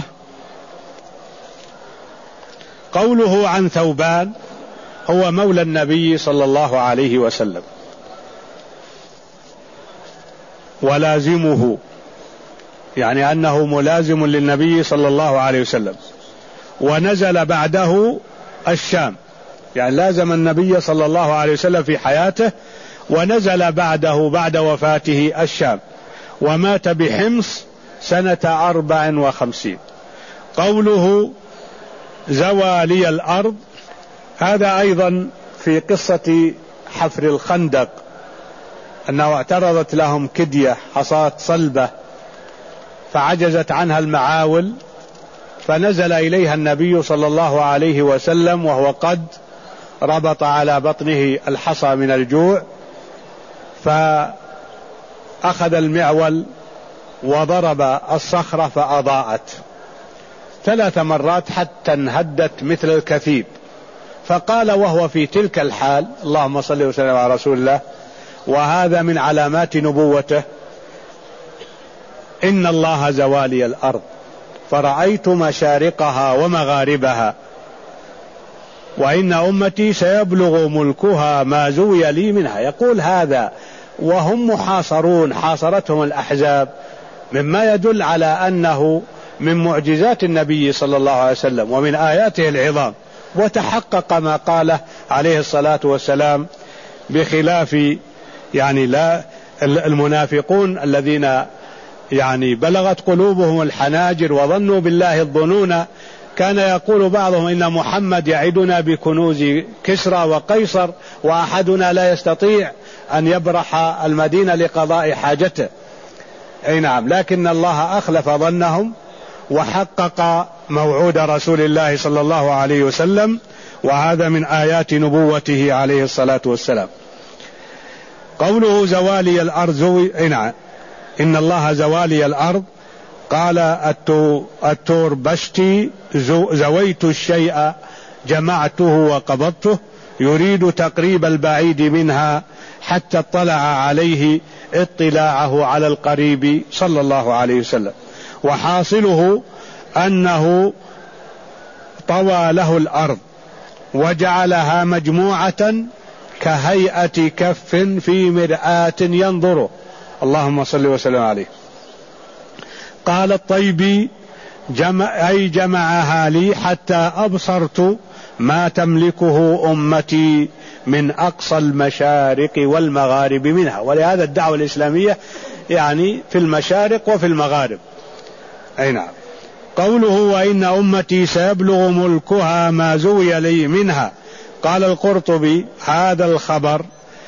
قوله عن ثوبان هو مولى النبي صلى الله عليه وسلم ولازمه، يعني أنه ملازم للنبي صلى الله عليه وسلم، ونزل بعده الشام، يعني لازم النبي صلى الله عليه وسلم في حياته، ونزل بعده بعد وفاته الشام، ومات بحمص سنة أربع وخمسين. قوله زوالي الأرض، هذا أيضا في قصة حفر الخندق، أنه اعترضت لهم كدية حصاة صلبة فعجزت عنها المعاول، فنزل إليها النبي صلى الله عليه وسلم وهو قد ربط على بطنه الحصى من الجوع، فأخذ المعول وضرب الصخرة فأضاءت ثلاث مرات حتى انهدت مثل الكثيب، فقال وهو في تلك الحال: اللهم صل وسلم على رسول الله، وهذا من علامات نبوته: إن الله زوالي الأرض فرأيت مشارقها ومغاربها، وإن أمتي سيبلغ ملكها ما زوي لي منها. يقول هذا وهم محاصرون، حاصرتهم الأحزاب، مما يدل على أنه من معجزات النبي صلى الله عليه وسلم ومن آياته العظام، وتحقق ما قاله عليه الصلاة والسلام، بخلاف يعني لا المنافقون الذين يعني بلغت قلوبهم الحناجر وظنوا بالله الظنون. كان يقول بعضهم: إن محمد يعدنا بكنوز كسرى وقيصر وأحدنا لا يستطيع أن يبرح المدينة لقضاء حاجته. أي نعم، لكن الله أخلف ظنهم وحقق موعود رسول الله صلى الله عليه وسلم، وهذا من آيات نبوته عليه الصلاة والسلام. قوله زوالي الأرض، زوي... نعم، إن الله زوالي الأرض قال التوربشتي زويت الشيء جمعته وقبضته، يريد تقريب البعيد منها حتى اطلع عليه اطلاعه على القريب صلى الله عليه وسلم. وحاصله أنه طوى له الأرض وجعلها مجموعة كهيئة كف في مرآة ينظره، اللهم صل وسلم عليه. قال الطيبي جمع أي جمعها لي حتى أبصرت ما تملكه أمتي من أقصى المشارق والمغارب منها. ولهذا الدعوة الإسلامية يعني في المشارق وفي المغارب. أي نعم. قوله وإن أمتي سيبلغ ملكها ما زوي لي منها، قال القرطبي هذا الخبر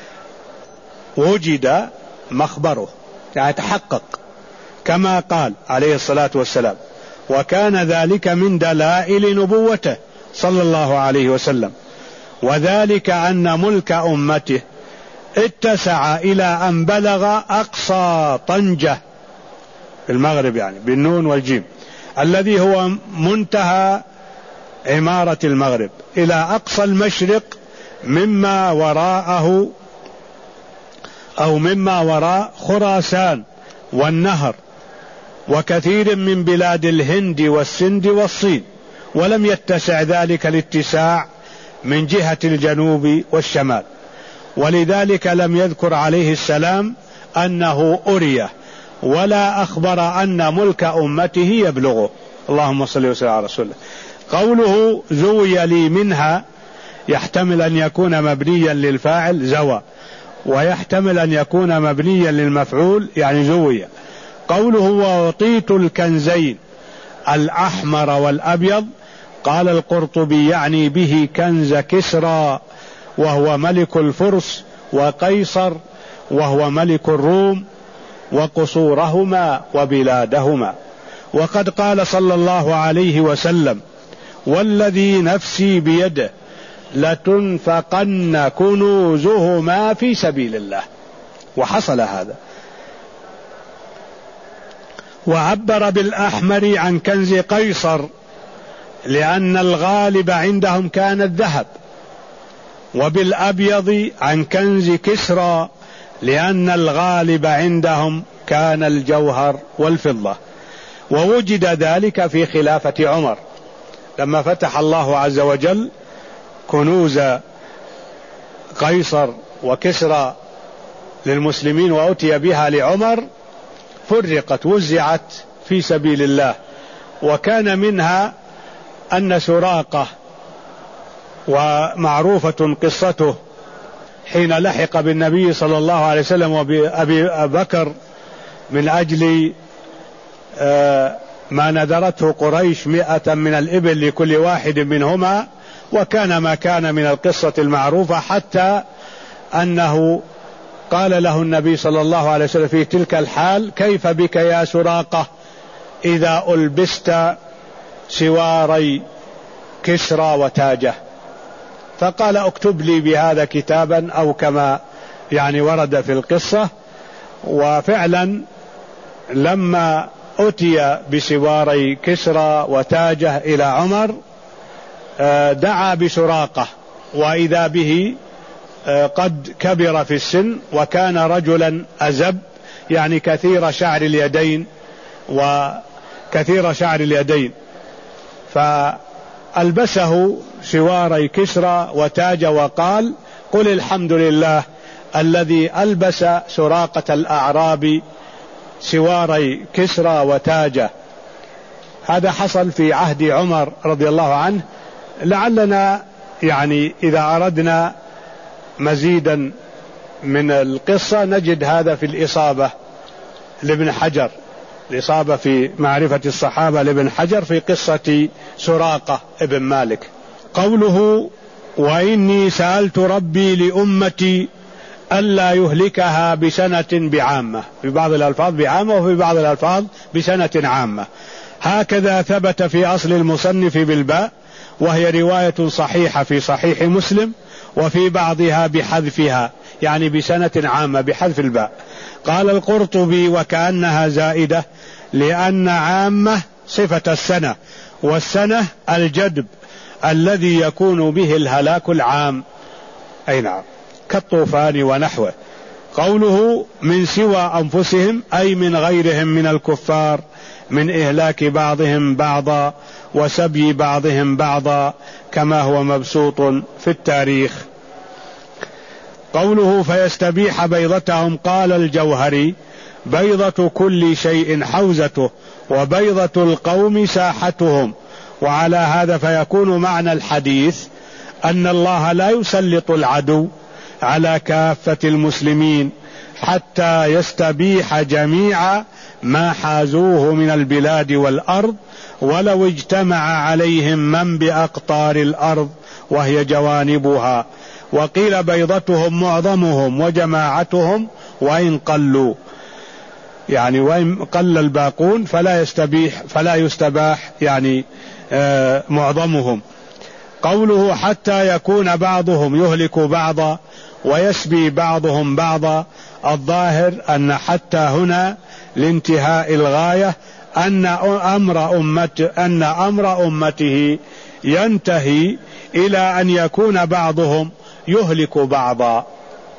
وجد مخبره، يعني تحقق كما قال عليه الصلاة والسلام، وكان ذلك من دلائل نبوته صلى الله عليه وسلم، وذلك أن ملك أمته اتسع إلى أن بلغ أقصى طنجة في المغرب، يعني بالنون والجيم، الذي هو منتهى عمارة المغرب، إلى أقصى المشرق مما وراءه أو مما وراء خراسان والنهر وكثير من بلاد الهند والسند والصين، ولم يتسع ذلك الاتساع من جهة الجنوب والشمال. ولذلك لم يذكر عليه السلام أنه أريه، ولا أخبر أن ملك أمته يبلغه، اللهم صل وسلم على رسوله. قوله زوي لي منها يحتمل أن يكون مبنيا للفاعل زوى، ويحتمل أن يكون مبنيا للمفعول يعني زوي. قوله وأعطيت الكنزين الأحمر والأبيض، قال القرطبي يعني به كنز كسرى وهو ملك الفرس، وقيصر وهو ملك الروم، وقصورهما وبلادهما. وقد قال صلى الله عليه وسلم والذي نفسي بيده لتنفقن كنوزهما في سبيل الله، وحصل هذا. وعبر بالأحمر عن كنز قيصر لأن الغالب عندهم كان الذهب، وبالأبيض عن كنز كسرى لأن الغالب عندهم كان الجوهر والفضة. ووجد ذلك في خلافة عمر لما فتح الله عز وجل كنوز قيصر وكسرى للمسلمين وأتي بها لعمر، فرقت وزعت في سبيل الله. وكان منها أن سراقة، ومعروفة قصته حين لحق بالنبي صلى الله عليه وسلم وبأبي بكر من أجل ما نذرته قريش مئة من الإبل لكل واحد منهما، وكان ما كان من القصة المعروفة، حتى أنه قال له النبي صلى الله عليه وسلم في تلك الحال كيف بك يا سراقة إذا ألبست سواري كسرى وتاجه؟ فقال اكتب لي بهذا كتابا، أو كما يعني ورد في القصة. وفعلا لما أتي بسواري كسرى وتاجه إلى عمر دعا بسراقة، وإذا به قد كبر في السن، وكان رجلا أزب يعني كثير شعر اليدين وكثير شعر اليدين، فألبسه سواري كسرى وتاج وقال قل الحمد لله الذي ألبس سراقة الأعراب سواري كسرى وتاجه. هذا حصل في عهد عمر رضي الله عنه. لعلنا يعني إذا أردنا مزيدا من القصة نجد هذا في الإصابة لابن حجر، الإصابة في معرفة الصحابة لابن حجر في قصة سراقة ابن مالك. قوله وإني سألت ربي لأمتي ألا يهلكها بسنة بعامة، في بعض الألفاظ بعامة وفي بعض الألفاظ بسنة عامة، هكذا ثبت في أصل المصنف بالباء، وهي رواية صحيحة في صحيح مسلم، وفي بعضها بحذفها يعني بسنة عامة بحذف الباء. قال القرطبي وكأنها زائدة لأن عامة صفة السنة، والسنة الجدب الذي يكون به الهلاك العام، أي نعم، كالطوفان ونحوه. قوله من سوى أنفسهم أي من غيرهم من الكفار، من إهلاك بعضهم بعضا وسبي بعضهم بعضا كما هو مبسوط في التاريخ. قوله فيستبيح بيضتهم، قال الجوهري بيضة كل شيء حوزته، وبيضة القوم ساحتهم. وعلى هذا فيكون معنى الحديث أن الله لا يسلط العدو على كافة المسلمين حتى يستبيح جميع ما حازوه من البلاد والأرض، ولو اجتمع عليهم من بأقطار الأرض وهي جوانبها. وقيل بيضتهم معظمهم وجماعتهم وإن قلوا، يعني وإن قل الباقون فلا يستبيح فلا يستباح يعني آه معظمهم. قوله حتى يكون بعضهم يهلك بعضا ويسبي بعضهم بعضا، الظاهر أن حتى هنا لانتهاء الغاية، أن أمر أمته, أن أمر أمته ينتهي إلى أن يكون بعضهم يهلك بعضا.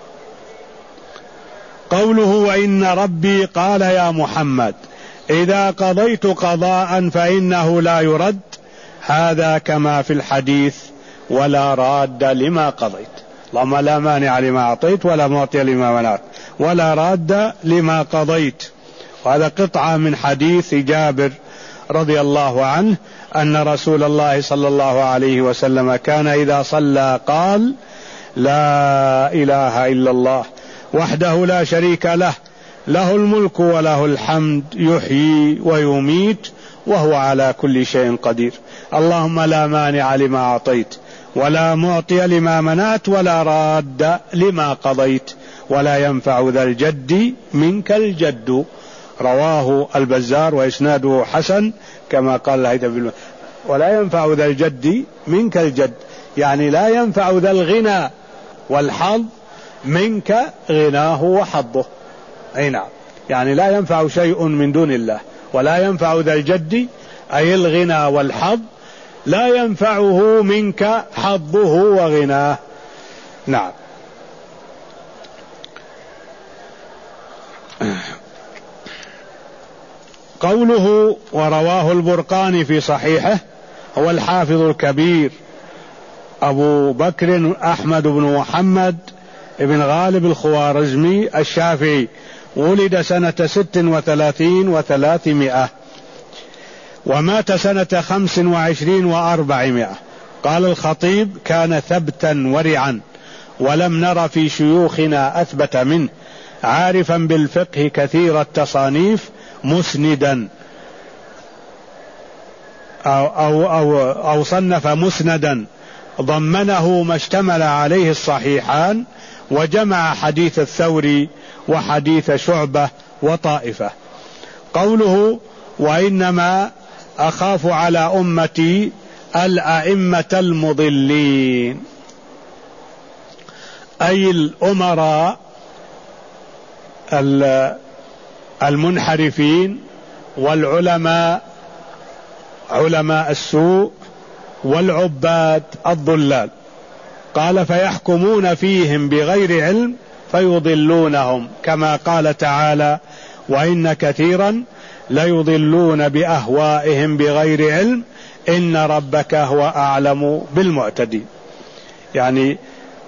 قوله وإن ربي قال يا محمد إذا قضيت قضاء فإنه لا يرد، هذا كما في الحديث ولا راد لما قضيت. اللهم لا مانع لما أعطيت ولا معطي لما منعت ولا راد لما قضيت. وهذا قطعة من حديث جابر رضي الله عنه أن رسول الله صلى الله عليه وسلم كان إذا صلى قال لا إله إلا الله وحده لا شريك له، له الملك وله الحمد يحيي ويميت وهو على كل شيء قدير. اللهم لا مانع لما أعطيت ولا معطي لما منعت ولا راد لما قضيت ولا ينفع ذا الجد منك الجد. رواه البزار وإسناده حسن كما قال الهيثمي. ولا ينفع ذا الجد منك الجد، يعني لا ينفع ذا الغنى والحظ منك غناه وحظه. أي نعم، يعني لا ينفع شيء من دون الله. ولا ينفع ذا الجد أي الغنى والحظ، لا ينفعه منك حظه وغناه. نعم. قوله ورواه البرقاني في صحيحه، هو الحافظ الكبير أبو بكر أحمد بن محمد بن غالب الخوارزمي الشافعي، ولد سنة ست وثلاثين وثلاثمائة ومات سنة خمس وعشرين وأربعمائة. قال الخطيب كان ثبتا ورعا ولم نر في شيوخنا أثبت منه، عارفا بالفقه كثير التصانيف مسندا أو, أو, أو, أو صنف مسندا ضمنه ما اشتمل عليه الصحيحان، وجمع حديث الثوري وحديث شعبة وطائفة. قوله وإنما أخاف على أمتي الأئمة المضلين، أي الأمراء المنحرفين والعلماء علماء السوء والعباد الضلال. قال فيحكمون فيهم بغير علم فيضلونهم، كما قال تعالى وإن كثيرا ليضلون بأهوائهم بغير علم إن ربك هو أعلم بالمعتدين. يعني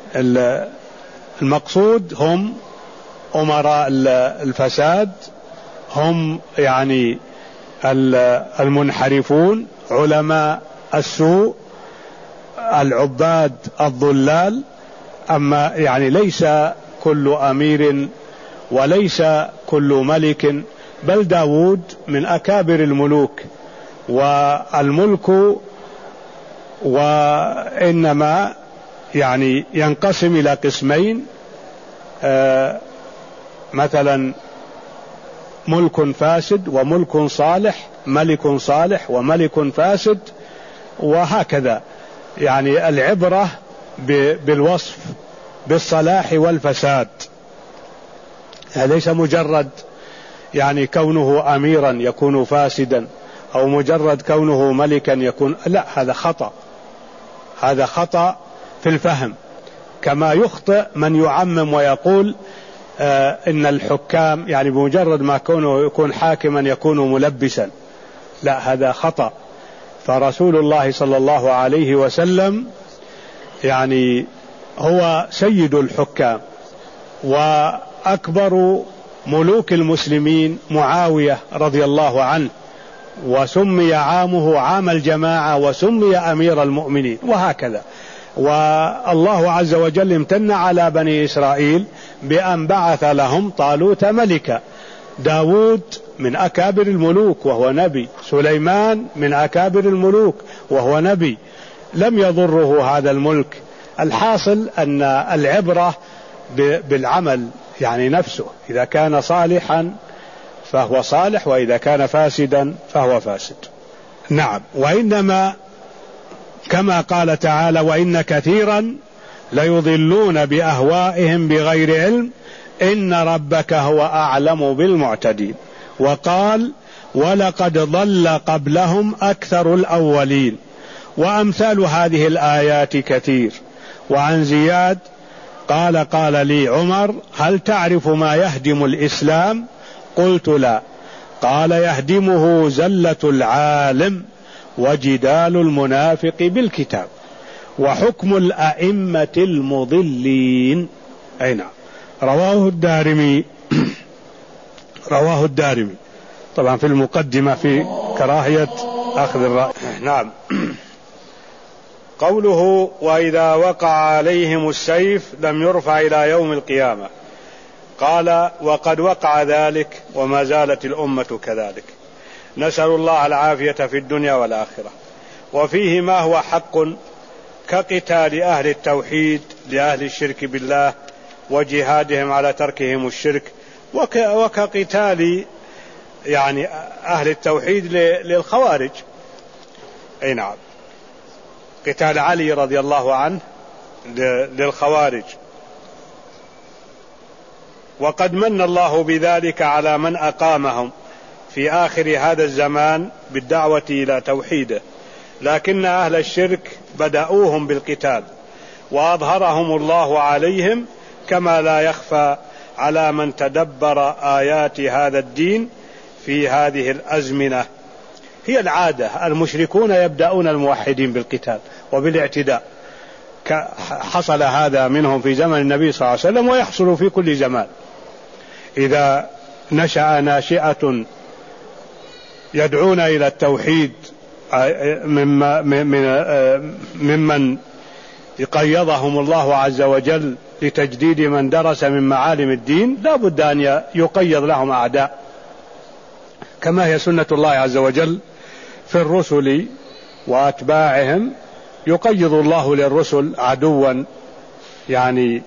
المقصود هم أمراء الفساد، هم يعني المنحرفون علماء السوء العباد الضلال. أما يعني ليس كل أمير وليس كل ملك، بل داود من أكابر الملوك، والملك وإنما يعني ينقسم إلى قسمين، آه مثلا ملك فاسد وملك صالح، ملك صالح وملك فاسد، وهكذا. يعني العبرة بالوصف بالصلاح والفساد، ليس مجرد يعني كونه أميرا يكون فاسدا، أو مجرد كونه ملكا يكون، لا، هذا خطأ، هذا خطأ في الفهم. كما يخطئ من يعمم ويقول آه إن الحكام يعني بمجرد ما كونه يكون حاكما يكون ملبسا، لا، هذا خطأ. فرسول الله صلى الله عليه وسلم يعني هو سيد الحكام، وأكبر ملوك المسلمين معاوية رضي الله عنه، وسمي عامه عام الجماعة، وسمي أمير المؤمنين، وهكذا. والله عز وجل امتن على بني إسرائيل بأن بعث لهم طالوت ملكا. داود من أكابر الملوك وهو نبي، سليمان من أكابر الملوك وهو نبي، لم يضره هذا الملك. الحاصل أن العبرة بالعمل يعني نفسه، إذا كان صالحا فهو صالح، وإذا كان فاسدا فهو فاسد. نعم. وإنما كما قال تعالى: وإن كثيرا ليضلون بأهوائهم بغير علم إن ربك هو أعلم بالمعتدين. وقال: ولقد ضل قبلهم أكثر الأولين. وأمثال هذه الآيات كثير. وعن زياد قال: قال لي عمر: هل تعرف ما يهدم الإسلام؟ قلت: لا. قال: يهدمه زلة العالم وجدال المنافق بالكتاب وحكم الأئمة المضلين. أي نعم. رواه الدارمي رواه الدارمي طبعا في المقدمة في كراهية أخذ الرأي. نعم. قوله: وإذا وقع عليهم السيف لم يرفع إلى يوم القيامة. قال: وقد وقع ذلك وما زالت الأمة كذلك، نسأل الله العافية في الدنيا والآخرة. وفيه ما هو حق كقتال أهل التوحيد لأهل الشرك بالله وجهادهم على تركهم الشرك، وكقتال يعني أهل التوحيد للخوارج. أي نعم، قتال علي رضي الله عنه للخوارج. وقد من الله بذلك على من أقامهم في آخر هذا الزمان بالدعوة إلى توحيده، لكن أهل الشرك بدأوهم بالقتال وأظهرهم الله عليهم، كما لا يخفى على من تدبر آيات هذا الدين في هذه الأزمنة. هي العادة، المشركون يبدأون الموحدين بالقتال وبالاعتداء، حصل هذا منهم في زمن النبي صلى الله عليه وسلم ويحصل في كل زمان. إذا نشأ ناشئة يدعون إلى التوحيد ممن قيضهم الله عز وجل لتجديد من درس من معالم الدين، لا بد أن يقيض لهم أعداء، كما هي سنة الله عز وجل في الرسل وأتباعهم. يقيض الله للرسل عدوا يعني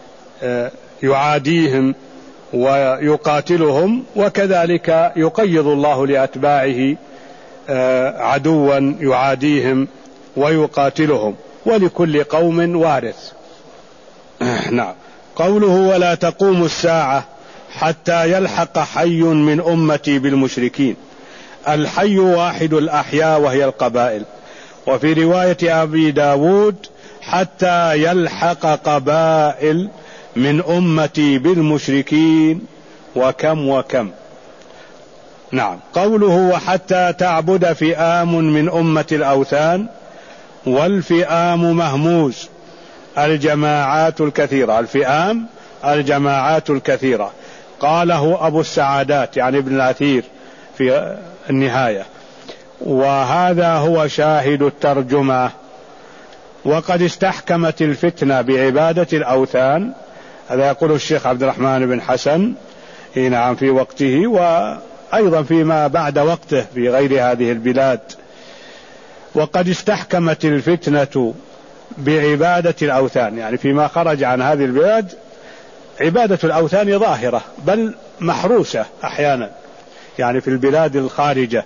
يعاديهم ويقاتلهم، وكذلك يقيض الله لأتباعه عدوا يعاديهم ويقاتلهم، ولكل قوم وارث. نعم. قوله: ولا تقوم الساعة حتى يلحق حي من أمتي بالمشركين. الحي واحد الأحياء وهي القبائل. وفي رواية أبي داود: حتى يلحق قبائل من أمتي بالمشركين وكم وكم. نعم. قوله: وحتى تعبد فئام من أمة الأوثان. والفئام مهموز الجماعات الكثيرة، الفئام الجماعات الكثيرة. قاله أبو السعادات يعني ابن الأثير في النهاية، وهذا هو شاهد الترجمة. وقد استحكمت الفتنة بعبادة الأوثان، هذا يقول الشيخ عبد الرحمن بن حسن نعم في وقته، وأيضا فيما بعد وقته في غير هذه البلاد. وقد استحكمت الفتنة بعبادة الأوثان، يعني فيما خرج عن هذه البلاد عبادة الأوثان ظاهرة بل محروسة أحيانا، يعني في البلاد الخارجة.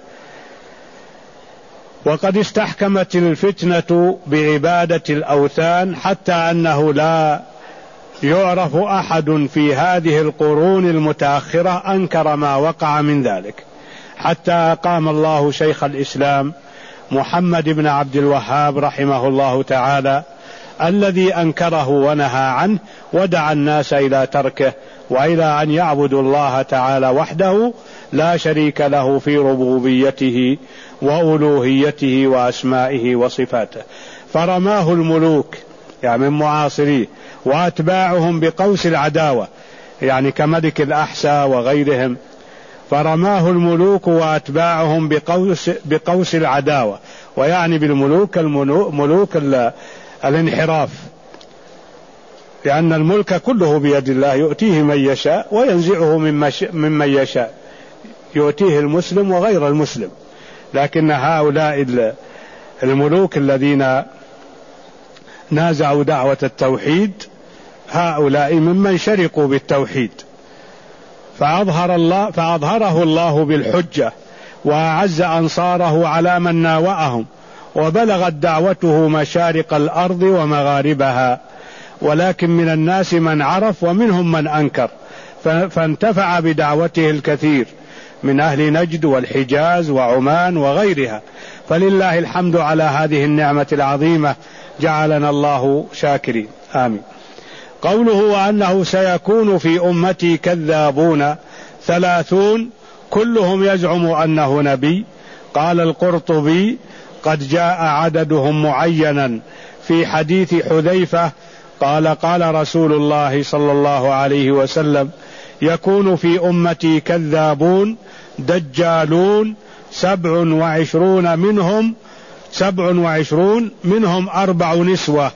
وقد استحكمت الفتنة بعبادة الأوثان حتى أنه لا يعرف أحد في هذه القرون المتأخرة أنكر ما وقع من ذلك، حتى أقام الله شيخ الإسلام محمد بن عبد الوهاب رحمه الله تعالى الذي أنكره ونهى عنه، ودعا الناس إلى تركه وإلى أن يعبدوا الله تعالى وحده لا شريك له في ربوبيته وألوهيته وأسمائه وصفاته. فرماه الملوك يعني من معاصريه وأتباعهم بقوس العداوة، يعني كملك الأحساء وغيرهم، فرماه الملوك وأتباعهم بقوس, بقوس العداوة، ويعني بالملوك الملوك الانحراف، لأن الملك كله بيد الله يؤتيه من يشاء وينزعه ممن يشاء، يؤتيه المسلم وغير المسلم. لكن هؤلاء الملوك الذين نازعوا دعوة التوحيد هؤلاء ممن شرقوا بالتوحيد، فأظهر الله فأظهره الله بالحجة وأعز أنصاره على من ناوأهم، وبلغت دعوته مشارق الأرض ومغاربها. ولكن من الناس من عرف ومنهم من أنكر، فانتفع بدعوته الكثير من أهل نجد والحجاز وعمان وغيرها. فلله الحمد على هذه النعمة العظيمة، جعلنا الله شاكرين، آمين. قوله وأنه سيكون في أمتي كذابون ثلاثون كلهم يزعم أنه نبي. قال القرطبي قد جاء عددهم معينا في حديث حذيفة قال قال رسول الله صلى الله عليه وسلم يكون في أمتي كذابون دجالون سبع وعشرون منهم سبع وعشرون منهم أربع نسوة.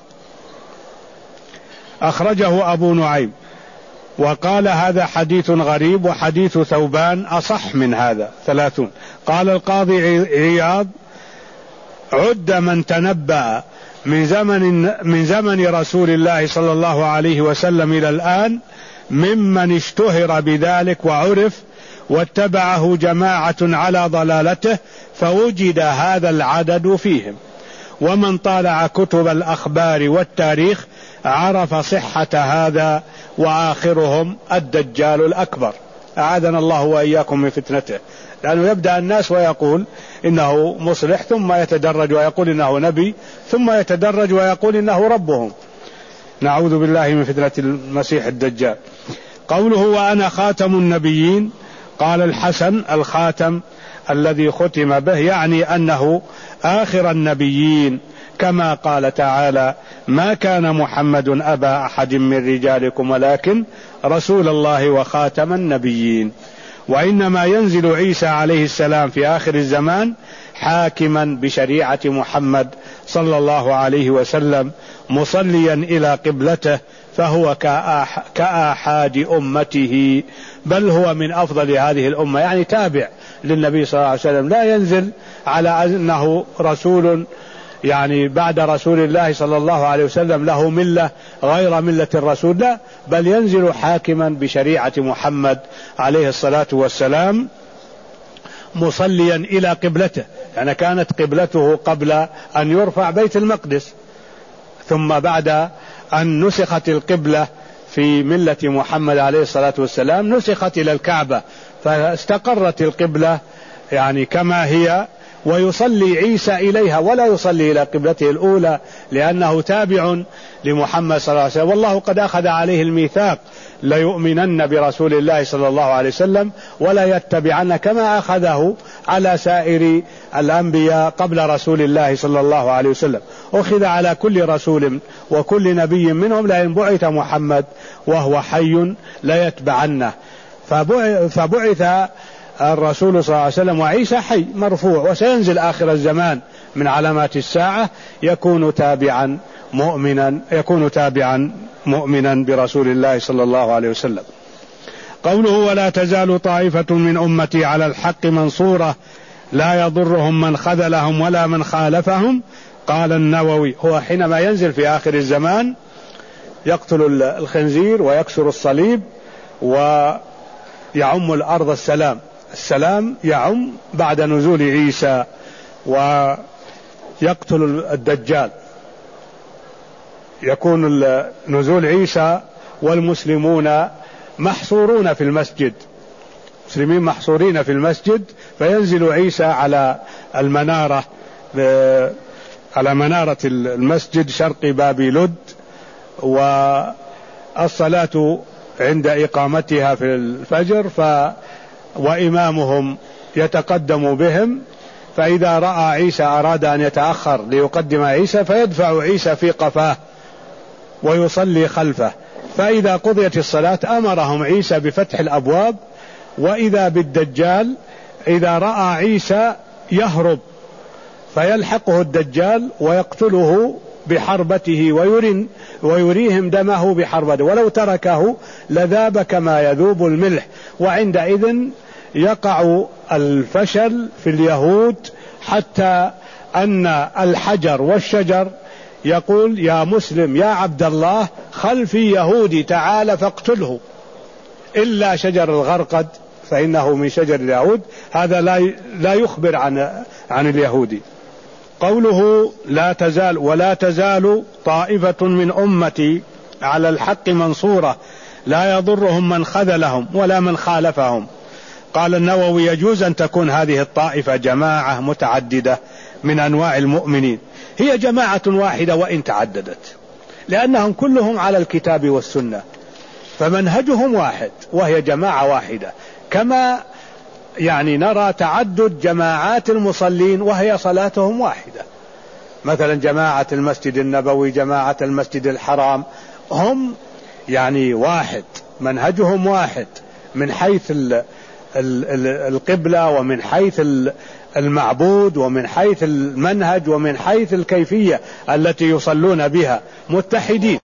أخرجه أبو نعيم وقال هذا حديث غريب، وحديث ثوبان أصح من هذا ثلاثون. قال القاضي عياض عد من تنبأ من زمن من زمن رسول الله صلى الله عليه وسلم إلى الآن ممن اشتهر بذلك وعرف واتبعه جماعة على ضلالته، فوجد هذا العدد فيهم. ومن طالع كتب الأخبار والتاريخ عرف صحة هذا، وآخرهم الدجال الأكبر، أعاذنا الله وإياكم من فتنته. لأنه يبدأ الناس ويقول إنه مصلح، ثم يتدرج ويقول إنه نبي، ثم يتدرج ويقول إنه ربهم. نعوذ بالله من فتنة المسيح الدجال. قوله وأنا خاتم النبيين، قال الحسن الخاتم الذي ختم به يعني أنه آخر النبيين، كما قال تعالى ما كان محمد أبا أحد من رجالكم ولكن رسول الله وخاتم النبيين. وإنما ينزل عيسى عليه السلام في آخر الزمان حاكما بشريعة محمد صلى الله عليه وسلم مصليا إلى قبلته، فهو كآحاد أمته، بل هو من أفضل هذه الأمة، يعني تابع للنبي صلى الله عليه وسلم، لا ينزل على أنه رسول يعني بعد رسول الله صلى الله عليه وسلم له ملة غير ملة الرسول، لا، بل ينزل حاكما بشريعة محمد عليه الصلاة والسلام مصليا إلى قبلته. يعني كانت قبلته قبل أن يرفع بيت المقدس، ثم بعد أن نسخت القبلة في ملة محمد عليه الصلاة والسلام نسخت إلى الكعبة، فاستقرت القبلة يعني كما هي، ويصلي عيسى إليها ولا يصلي إلى قبلته الأولى، لأنه تابع لمحمد صلى الله عليه وسلم. والله قد أخذ عليه الميثاق ليؤمنن برسول الله صلى الله عليه وسلم ولا يتبعن، كما أخذه على سائر الأنبياء قبل رسول الله صلى الله عليه وسلم. أخذ على كل رسول وكل نبي منهم لئن بعث محمد وهو حي ليتبعنه. فبعث الرسول صلى الله عليه وسلم وعيسى حي مرفوع، وسينزل آخر الزمان من علامات الساعة يكون تابعا مؤمنا يكون تابعا مؤمنا برسول الله صلى الله عليه وسلم. قوله ولا تزال طائفة من أمتي على الحق منصورة لا يضرهم من خذلهم ولا من خالفهم. قال النووي هو حينما ينزل في آخر الزمان يقتل الخنزير ويكسر الصليب ويعم الأرض السلام. السلام يعم بعد نزول عيسى، ويقتل الدجال. يكون نزول عيسى والمسلمون محصورون في المسجد، المسلمين محصورين في المسجد، فينزل عيسى على المنارة على منارة المسجد شرق باب لد، والصلاة عند إقامتها في الفجر ف وإمامهم يتقدم بهم، فإذا رأى عيسى أراد أن يتأخر ليقدم عيسى فيدفع عيسى في قفاه ويصلي خلفه، فإذا قضيت الصلاة أمرهم عيسى بفتح الأبواب، وإذا بالدجال إذا رأى عيسى يهرب فيلحقه الدجال ويقتله بحربته ويرين ويريهم دمه بحربته، ولو تركه لذاب كما يذوب الملح. وعندئذ يقع الفشل في اليهود، حتى أن الحجر والشجر يقول يا مسلم يا عبد الله خلفي يهودي تعال فاقتله، إلا شجر الغرقد فإنه من شجر اليهود، هذا لا لا يخبر عن عن اليهودي. قوله لا تزال ولا تزال طائفة من أمتي على الحق منصورة لا يضرهم من خذلهم ولا من خالفهم. قال النووي يجوز أن تكون هذه الطائفة جماعة متعددة من أنواع المؤمنين، هي جماعة واحدة وإن تعددت، لأنهم كلهم على الكتاب والسنة، فمنهجهم واحد وهي جماعة واحدة، كما يعني نرى تعدد جماعات المصلين وهي صلاتهم واحدة، مثلا جماعة المسجد النبوي، جماعة المسجد الحرام، هم يعني واحد، منهجهم واحد من حيث القبلة ومن حيث المعبود ومن حيث المنهج ومن حيث الكيفية التي يصلون بها، متحدين.